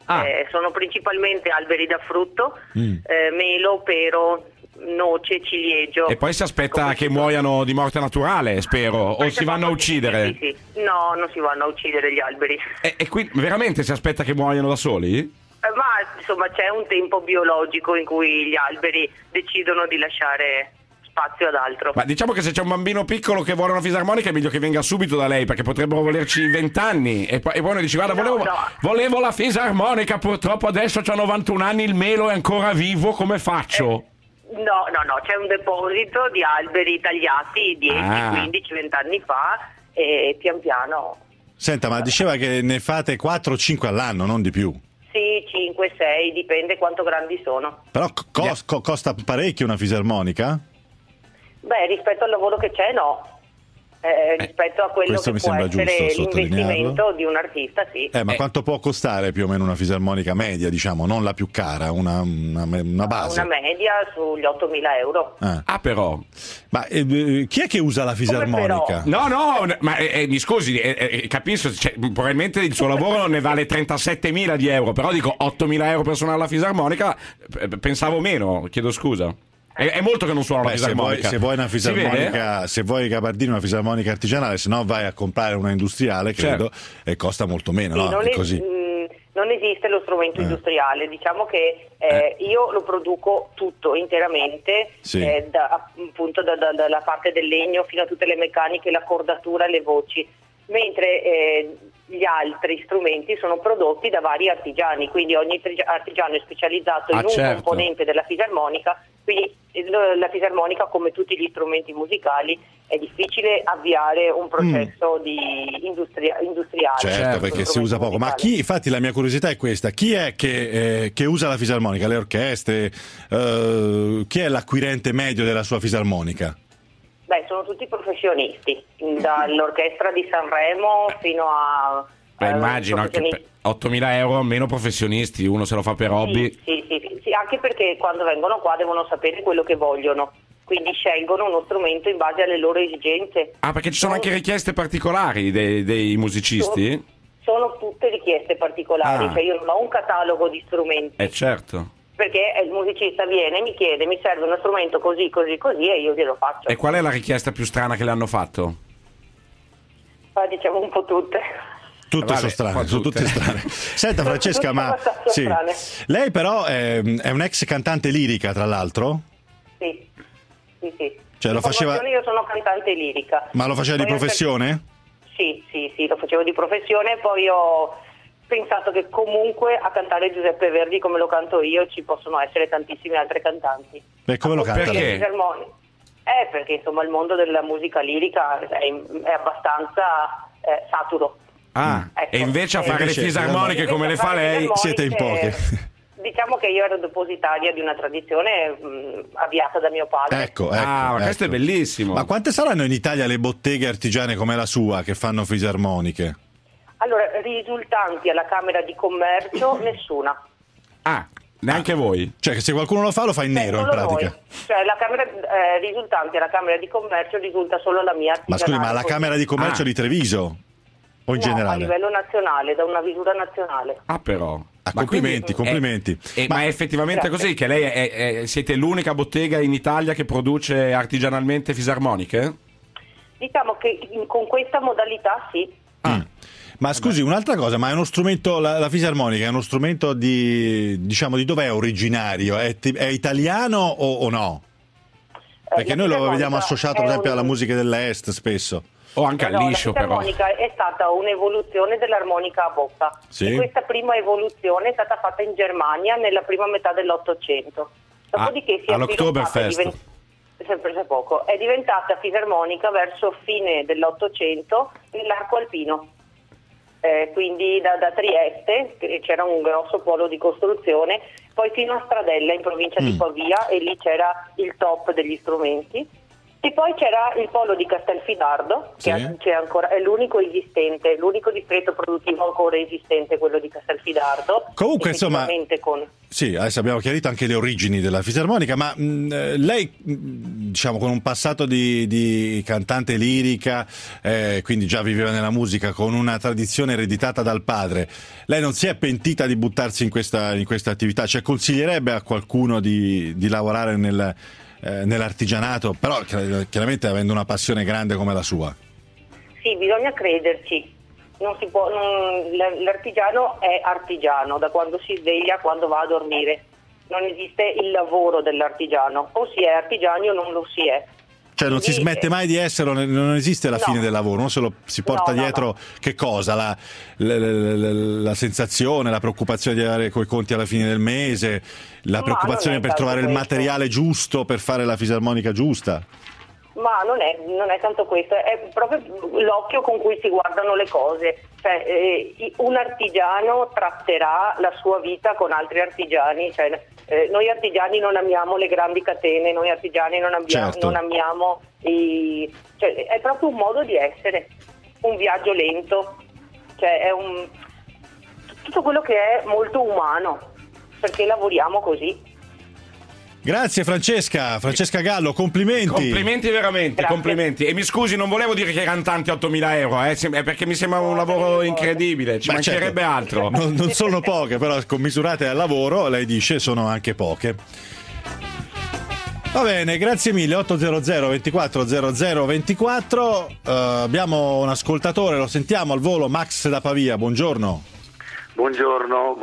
Sono principalmente alberi da frutto, melo, pero, noce, ciliegio. E poi si aspetta che muoiano di morte naturale, spero, o si vanno a uccidere? Sì. No, non si vanno a uccidere gli alberi. E qui veramente si aspetta che muoiano da soli? Ma insomma c'è un tempo biologico in cui gli alberi decidono di lasciare spazio ad altro. Ma diciamo che se c'è un bambino piccolo che vuole una fisarmonica è meglio che venga subito da lei, perché potrebbero volerci 20 anni e poi uno dice guarda volevo la fisarmonica, purtroppo adesso ho 91 anni, il melo è ancora vivo, come faccio? No, c'è un deposito di alberi tagliati 10, 15, 20 anni fa e pian piano. Senta, ma diceva che ne fate 4 o 5 all'anno, non di più. Sì, 5, 6, dipende quanto grandi sono. Però costa parecchio una fisarmonica? Beh, rispetto al lavoro che c'è, no. Rispetto a quello che può essere l'investimento di un artista, sì. Ma quanto può costare più o meno una fisarmonica media, diciamo, non la più cara, una base? Una media sugli 8.000 euro. Però. Ma chi è che usa la fisarmonica? No, ma mi scusi, capisco, probabilmente il suo lavoro ne vale 37.000 di euro, però dico 8.000 euro per suonare la fisarmonica, pensavo meno, chiedo scusa. È molto che non suona una fisarmonica. Se vuoi una fisarmonica, se vuoi Gabardini una fisarmonica artigianale, se no vai a comprare una industriale, credo, e costa molto meno, sì, no? È così. Non esiste lo strumento industriale, diciamo che io lo produco tutto interamente, appunto dalla parte del legno fino a tutte le meccaniche, la cordatura, le voci, mentre gli altri strumenti sono prodotti da vari artigiani, quindi ogni artigiano è specializzato in un componente della fisarmonica. Quindi la fisarmonica, come tutti gli strumenti musicali, è difficile avviare un processo di industriale. Certo, perché si usa poco. Ma infatti la mia curiosità è questa, chi è che usa la fisarmonica? Le orchestre? Chi è l'acquirente medio della sua fisarmonica? Beh, sono tutti professionisti, dall'orchestra di Sanremo fino a... immagino anche 8.000 euro meno professionisti, uno se lo fa per hobby. Sì, anche perché quando vengono qua devono sapere quello che vogliono, quindi scelgono uno strumento in base alle loro esigenze. Perché ci sono anche richieste particolari dei musicisti? Sono tutte richieste particolari, cioè io non ho un catalogo di strumenti. Certo. Perché il musicista viene e mi chiede, mi serve uno strumento così e io glielo faccio. E qual è la richiesta più strana che le hanno fatto? Diciamo un po' tutte. Tutte sono strane, sono tutte strane. Senta Francesca, ma lei però è un ex cantante lirica, tra l'altro? Sì. Cioè lo faceva... Io sono cantante lirica. Ma lo faceva di professione? Sì, lo facevo di professione e poi ho pensato che comunque a cantare Giuseppe Verdi come lo canto io ci possono essere tantissimi altri cantanti. Beh, come lo canta? Perché? Perché insomma il mondo della musica lirica è abbastanza saturo. Ecco. E invece a fare le fisarmoniche come le fa lei siete in poche. Diciamo che io ero depositaria di una tradizione avviata da mio padre. Ecco. Questo è bellissimo. Ma quante saranno in Italia le botteghe artigiane come la sua che fanno fisarmoniche? Allora, risultanti alla Camera di Commercio nessuna. Neanche voi? Cioè che se qualcuno lo fa lo fa in nero in pratica. Cioè la Camera risultanti alla Camera di Commercio risulta solo la mia artigianale. Ma scusi, ma la Camera di Commercio di Treviso? O in generale? A livello nazionale, da una misura nazionale. Però. Complimenti. Ma è effettivamente così che lei siete l'unica bottega in Italia che produce artigianalmente fisarmoniche? Diciamo che con questa modalità sì. Ma scusi, un'altra cosa, ma è uno strumento, la fisarmonica è uno strumento di dove è originario? È italiano o no? Perché noi lo vediamo associato per esempio alla musica dell'Est spesso. O anche al liscio, però. La fisarmonica è stata un'evoluzione dell'armonica a bocca. Sì? E questa prima evoluzione è stata fatta in Germania nella prima metà dell'Ottocento. Dopodiché si è all'Oktoberfest. Sempre da poco. È diventata fisarmonica verso fine dell'Ottocento nell'arco alpino. Quindi da Trieste c'era un grosso polo di costruzione, poi fino a Stradella in provincia di Pavia, e lì c'era il top degli strumenti. E poi c'era il polo di Castelfidardo, che c'è ancora, è l'unico esistente, l'unico distretto produttivo ancora esistente, quello di Castelfidardo. Comunque, insomma, sì, adesso abbiamo chiarito anche le origini della fisarmonica, ma lei, diciamo, con un passato di cantante lirica, quindi già viveva nella musica, con una tradizione ereditata dal padre, lei non si è pentita di buttarsi in questa attività? Cioè, consiglierebbe a qualcuno di lavorare nell'artigianato, però chiaramente avendo una passione grande come la sua? Sì, bisogna crederci. Non si può, l'artigiano è artigiano da quando si sveglia a quando va a dormire. Non esiste il lavoro dell'artigiano, o si è artigiani o non lo si è. Cioè non si smette mai di essere, non esiste la fine del lavoro, non se lo si porta dietro. Che cosa? La sensazione, la preoccupazione di avere coi conti alla fine del mese, la preoccupazione per trovare il materiale giusto per fare la fisarmonica giusta? Ma non è tanto questo, è proprio l'occhio con cui si guardano le cose. Cioè, un artigiano tratterà la sua vita con altri artigiani. Cioè, noi artigiani non amiamo le grandi catene, noi artigiani non amiamo cioè, è proprio un modo di essere, un viaggio lento, cioè è tutto quello che è molto umano, perché lavoriamo così. Grazie Francesca Gallo, complimenti. Complimenti veramente, grazie. Complimenti. E mi scusi, non volevo dire che erano tanti 8.000 euro, è perché mi sembra un lavoro incredibile, ci mancherebbe altro. Non sono poche, però commisurate al lavoro, lei dice, sono anche poche. Va bene, grazie mille. 800 24 00 24. Abbiamo un ascoltatore, lo sentiamo al volo, Max da Pavia, buongiorno. Buongiorno.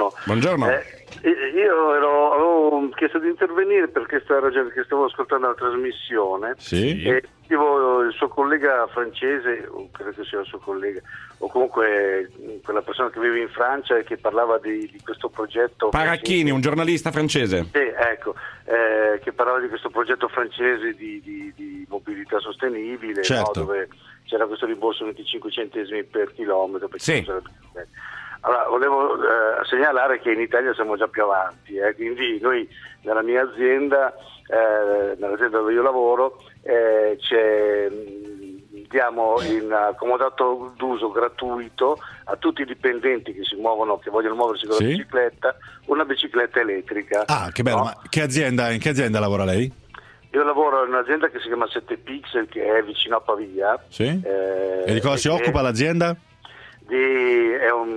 Io avevo chiesto di intervenire per questa ragione, che stavo ascoltando la trasmissione e sentivo il suo collega francese, o credo che sia il suo collega, o comunque quella persona che vive in Francia e che parlava di questo progetto. Paracchini, un giornalista francese. Sì, ecco, che parlava di questo progetto francese di mobilità sostenibile, no? Dove c'era questo rimborso 25 centesimi per chilometro. Allora, volevo segnalare che in Italia siamo già più avanti, quindi noi nella mia azienda, nell'azienda dove io lavoro, diamo in comodato d'uso gratuito a tutti i dipendenti che si muovono, che vogliono muoversi con la bicicletta, una bicicletta elettrica. Ah, che bello, no? Ma in che azienda lavora lei? Io lavoro in un'azienda che si chiama 7 Pixel, che è vicino a Pavia. Sì? E di cosa si occupa l'azienda? Di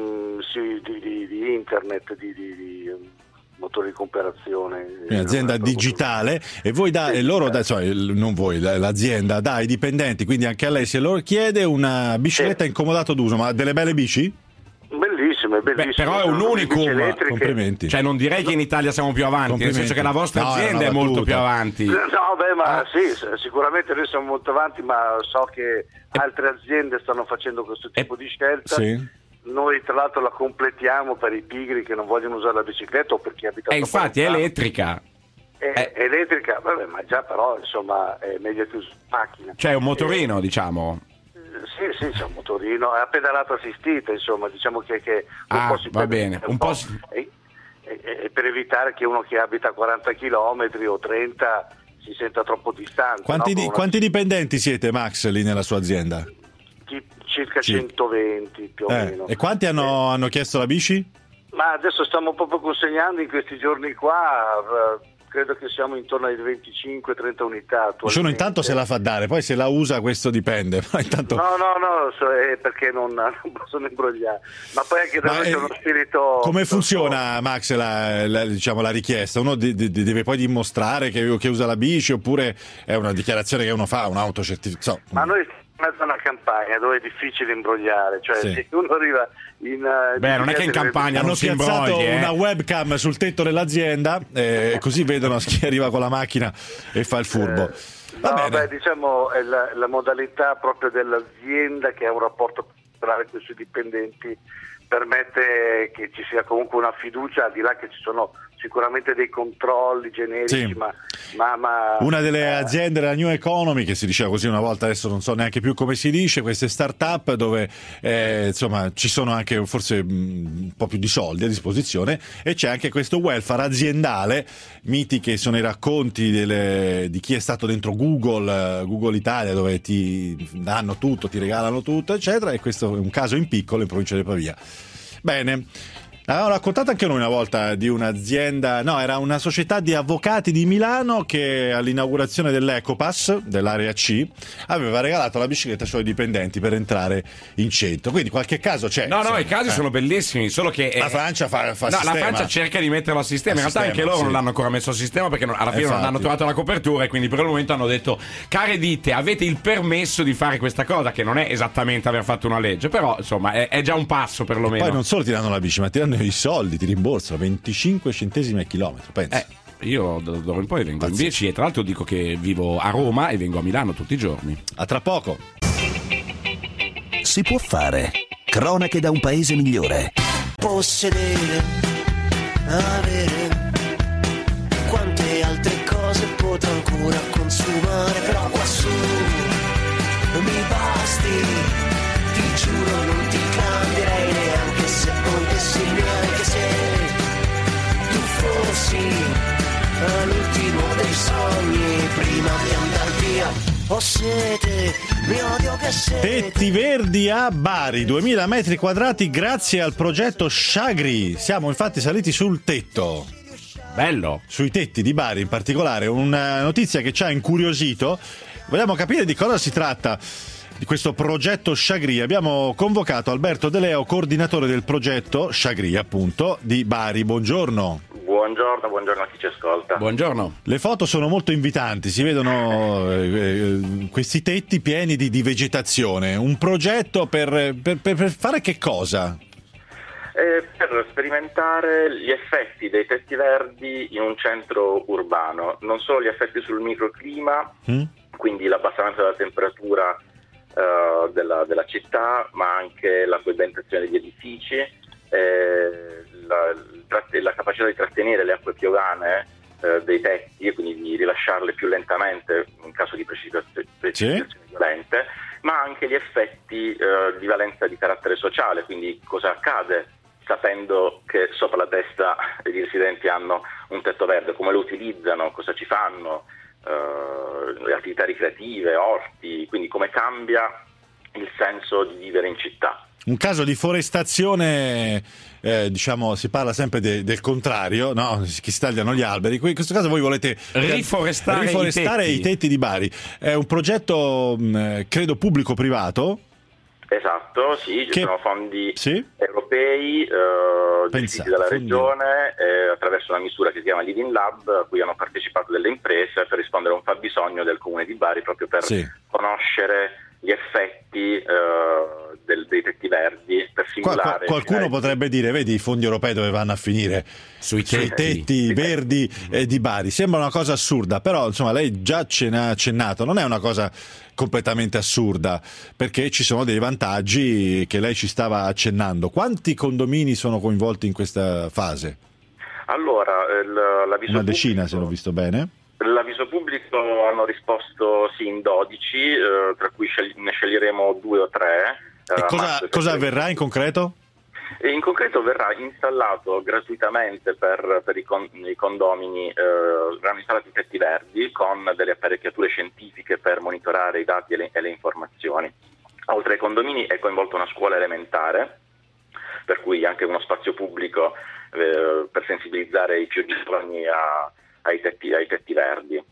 internet, di motori di comparazione. Un'azienda digitale, e voi non voi, l'azienda dà ai dipendenti, quindi anche a lei, se lo chiede, una bicicletta incomodato d'uso, ma delle belle bici? Bellissime. Però è un unicum. Complimenti. Cioè non direi che in Italia siamo più avanti, nel senso che la vostra azienda è molto più avanti. Sicuramente noi siamo molto avanti, ma so che altre aziende stanno facendo questo tipo di scelta. Noi tra l'altro la completiamo per i pigri che non vogliono usare la bicicletta o per chi abita infatti è elettrica. È elettrica, vabbè, ma già però insomma è meglio che usare macchina. Cioè un motorino, diciamo. Sì, c'è un motorino, è a pedalata assistita, insomma, diciamo che un po' si va bene, un po' e per evitare che uno che abita a 40 km o 30 si senta troppo distante. Quanti dipendenti siete, Max, lì nella sua azienda? Circa 120 più o meno. E quanti hanno chiesto la bici? Ma adesso stiamo proprio consegnando in questi giorni qua, credo che siamo intorno ai 25-30 unità. Nessuno intanto se la fa dare, poi se la usa questo dipende. Però intanto... No, perché non possono imbrogliare. Ma poi anche da noi c'è uno spirito... Come funziona, Max, la richiesta? Uno deve poi dimostrare che usa la bici, oppure è una dichiarazione che uno fa, un'autocertificazione? Ma noi in mezzo a una campagna dove è difficile imbrogliare, cioè se uno arriva non è che in campagna hanno piazzato una webcam sul tetto dell'azienda, così vedono chi arriva con la macchina e fa il furbo. Diciamo è la modalità proprio dell'azienda, che ha un rapporto personale con i suoi dipendenti, permette che ci sia comunque una fiducia, al di là che ci sicuramente dei controlli generici, Sì. ma Una delle aziende della New Economy, che si diceva così una volta, adesso non so neanche più come si dice, queste start-up dove insomma ci sono anche forse un po' più di soldi a disposizione, e c'è anche questo welfare aziendale. Miti che sono i racconti di chi è stato dentro Google Italia, dove ti danno tutto, ti regalano tutto, eccetera, e questo è un caso in piccolo in provincia di Pavia. Bene. Avevamo raccontato anche noi una volta di un'azienda, no, era una società di avvocati di Milano che all'inaugurazione dell'Ecopass, dell'area C, aveva regalato la bicicletta ai suoi dipendenti per entrare in centro. Quindi qualche caso c'è. No, i casi sono bellissimi, solo che la Francia fa sistema. La Francia cerca di metterlo a sistema. In realtà anche loro non l'hanno ancora messo a sistema, perché alla fine non hanno trovato la copertura, e quindi per il momento hanno detto: care ditte, avete il permesso di fare questa cosa, che non è esattamente aver fatto una legge, però insomma è già un passo perlomeno. Poi non solo ti danno la bici, ma ti danno i soldi, ti rimborsano 25 centesimi al chilometro, pensa. Io d'ora in poi vengo in bici, e tra l'altro dico che vivo a Roma e vengo a Milano tutti i giorni. A tra poco. Si può fare. Cronache da un paese migliore. Possedere, avere, quante altre cose potrò ancora consumare, però quassù non mi basti, ti giuro non ti cambierei neanche se potessi, neanche se tu fossi all'ultimo dei sogni prima di andar via. Ho sete, mi odio che sete. Tetti verdi a Bari, 2000 metri quadrati grazie al progetto Shagri. Siamo infatti saliti sul tetto. Bello. Sui tetti di Bari in particolare, una notizia che ci ha incuriosito. Vogliamo capire di cosa si tratta di questo progetto Shagri. Abbiamo convocato Alberto De Leo, coordinatore del progetto Shagri, appunto, di Bari. Buongiorno. Buongiorno a chi ci ascolta. Buongiorno. Le foto sono molto invitanti, si vedono questi tetti pieni di vegetazione. Un progetto per fare che cosa? Per sperimentare gli effetti dei tetti verdi in un centro urbano, non solo gli effetti sul microclima, quindi l'abbassamento della temperatura della città, ma anche la coibentazione degli edifici, la capacità di trattenere le acque piovane dei tetti, e quindi di rilasciarle più lentamente in caso di precipitazioni violente, ma anche gli effetti di valenza di carattere sociale, quindi cosa accade sapendo che sopra la testa degli residenti hanno un tetto verde, come lo utilizzano, cosa ci fanno, le attività ricreative, orti, quindi come cambia il senso di vivere in città. Un caso di forestazione, diciamo, si parla sempre del contrario, no? Che si tagliano gli alberi. In questo caso voi volete riforestare i tetti di Bari. È un progetto, credo, pubblico-privato. Esatto, sì, ci sono fondi europei gestiti dalla regione attraverso una misura che si chiama Living Lab, a cui hanno partecipato delle imprese per rispondere a un fabbisogno del comune di Bari, proprio per conoscere gli effetti dei tetti verdi, per simulare. Qualcuno potrebbe dire: vedi i fondi europei dove vanno a finire? Sui tetti verdi di Bari. Sembra una cosa assurda, però insomma lei già ce n'ha accennato, non è una cosa completamente assurda, perché ci sono dei vantaggi che lei ci stava accennando. Quanti condomini sono coinvolti in questa fase? Allora, l'avviso una decina, se l'ho visto bene. L'avviso pubblico hanno risposto sì in 12, tra cui ne sceglieremo 2 o 3. E cosa avverrà in concreto? In concreto verrà installato gratuitamente per i condomini, verranno installati i tetti verdi con delle apparecchiature scientifiche per monitorare i dati e le informazioni. Oltre ai condomini è coinvolta una scuola elementare, per cui anche uno spazio pubblico per sensibilizzare i più giovani ai tetti verdi.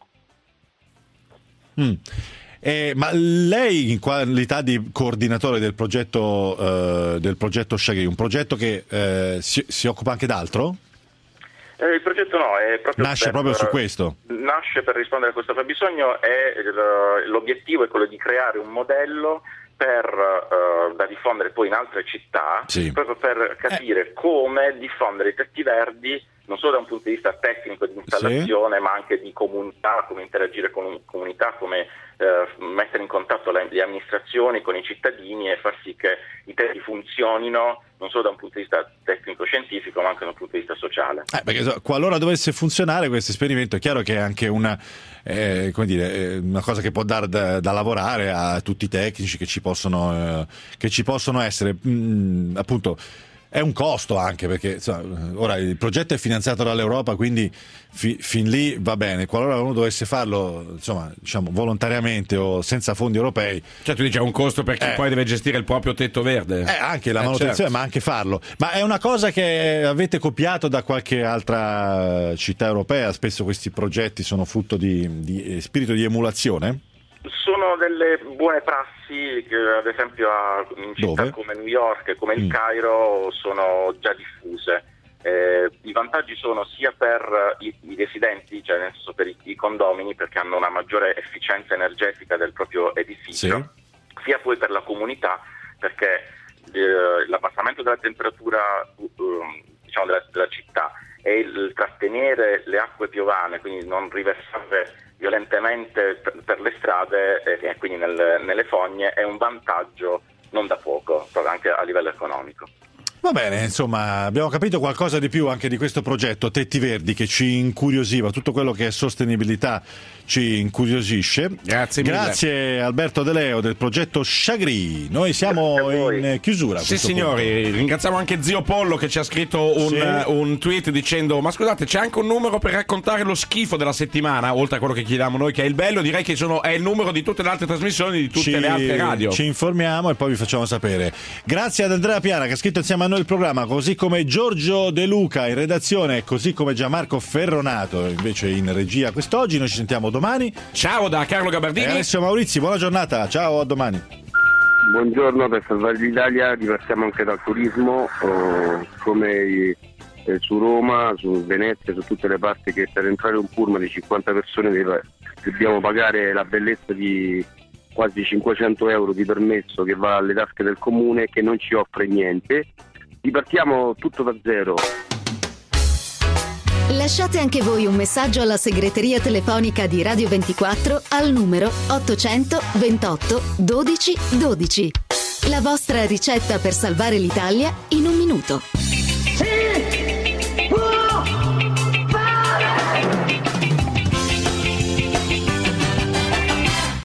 Ma lei, in qualità di coordinatore del progetto Shagri, un progetto che si occupa anche d'altro? Il progetto no, è proprio nasce proprio su questo. Nasce per rispondere a questo fabbisogno, e l'obiettivo è quello di creare un modello da diffondere poi in altre città, proprio per capire come diffondere i tetti verdi non solo da un punto di vista tecnico di installazione, ma anche di comunità, come interagire con comunità, come mettere in contatto le amministrazioni con i cittadini e far sì che i testi funzionino non solo da un punto di vista tecnico-scientifico, ma anche da un punto di vista sociale. Perché qualora dovesse funzionare questo esperimento, è chiaro che è anche una cosa che può dare da lavorare a tutti i tecnici che ci possono essere, appunto. È un costo anche, perché ora il progetto è finanziato dall'Europa, quindi fin lì va bene. Qualora uno dovesse farlo, diciamo volontariamente o senza fondi europei, cioè tu dici è un costo per chi poi deve gestire il proprio tetto verde, anche la manutenzione, certo. Ma anche farlo. Ma è una cosa che avete copiato da qualche altra città europea? Spesso questi progetti sono frutto di spirito di emulazione? Sono delle buone prassi che ad esempio in città come New York e come il Cairo sono già diffuse. I vantaggi sono sia per i residenti, cioè nel senso per i condomini, perché hanno una maggiore efficienza energetica del proprio edificio, sia poi per la comunità, perché l'abbassamento della temperatura diciamo della città e il trattenere le acque piovane, quindi non riversarle violentemente per le strade e quindi nelle fogne, è un vantaggio non da poco, proprio anche a livello economico. Va bene, insomma, abbiamo capito qualcosa di più anche di questo progetto Tetti Verdi, che ci incuriosiva. Tutto quello che è sostenibilità ci incuriosisce. Grazie mille. Grazie Alberto De Leo del progetto Chagri. Noi siamo in chiusura. Sì signori, punto. Ringraziamo anche Zio Pollo che ci ha scritto un tweet dicendo: ma scusate, c'è anche un numero per raccontare lo schifo della settimana, oltre a quello che chiediamo noi, che è il bello. Direi che è il numero di tutte le altre trasmissioni, di tutte le altre radio. Ci informiamo e poi vi facciamo sapere. Grazie ad Andrea Piana che ha scritto insieme a noi il programma, così come Giorgio De Luca in redazione, così come Gianmarco Ferronato invece in regia quest'oggi. Noi ci sentiamo domani. Ciao da Carlo Gabardini e Alessio Maurizi, buona giornata, ciao, a domani. Buongiorno, per salvare l'Italia divertiamo anche dal turismo, come su Roma, su Venezia, su tutte le parti, che per entrare un pullman di 50 persone dobbiamo pagare la bellezza di quasi 500 euro di permesso che va alle tasche del comune, che non ci offre niente. Ripartiamo tutto da zero. Lasciate anche voi un messaggio alla segreteria telefonica di Radio 24 al numero 800 28 12 12. La vostra ricetta per salvare l'Italia in un minuto.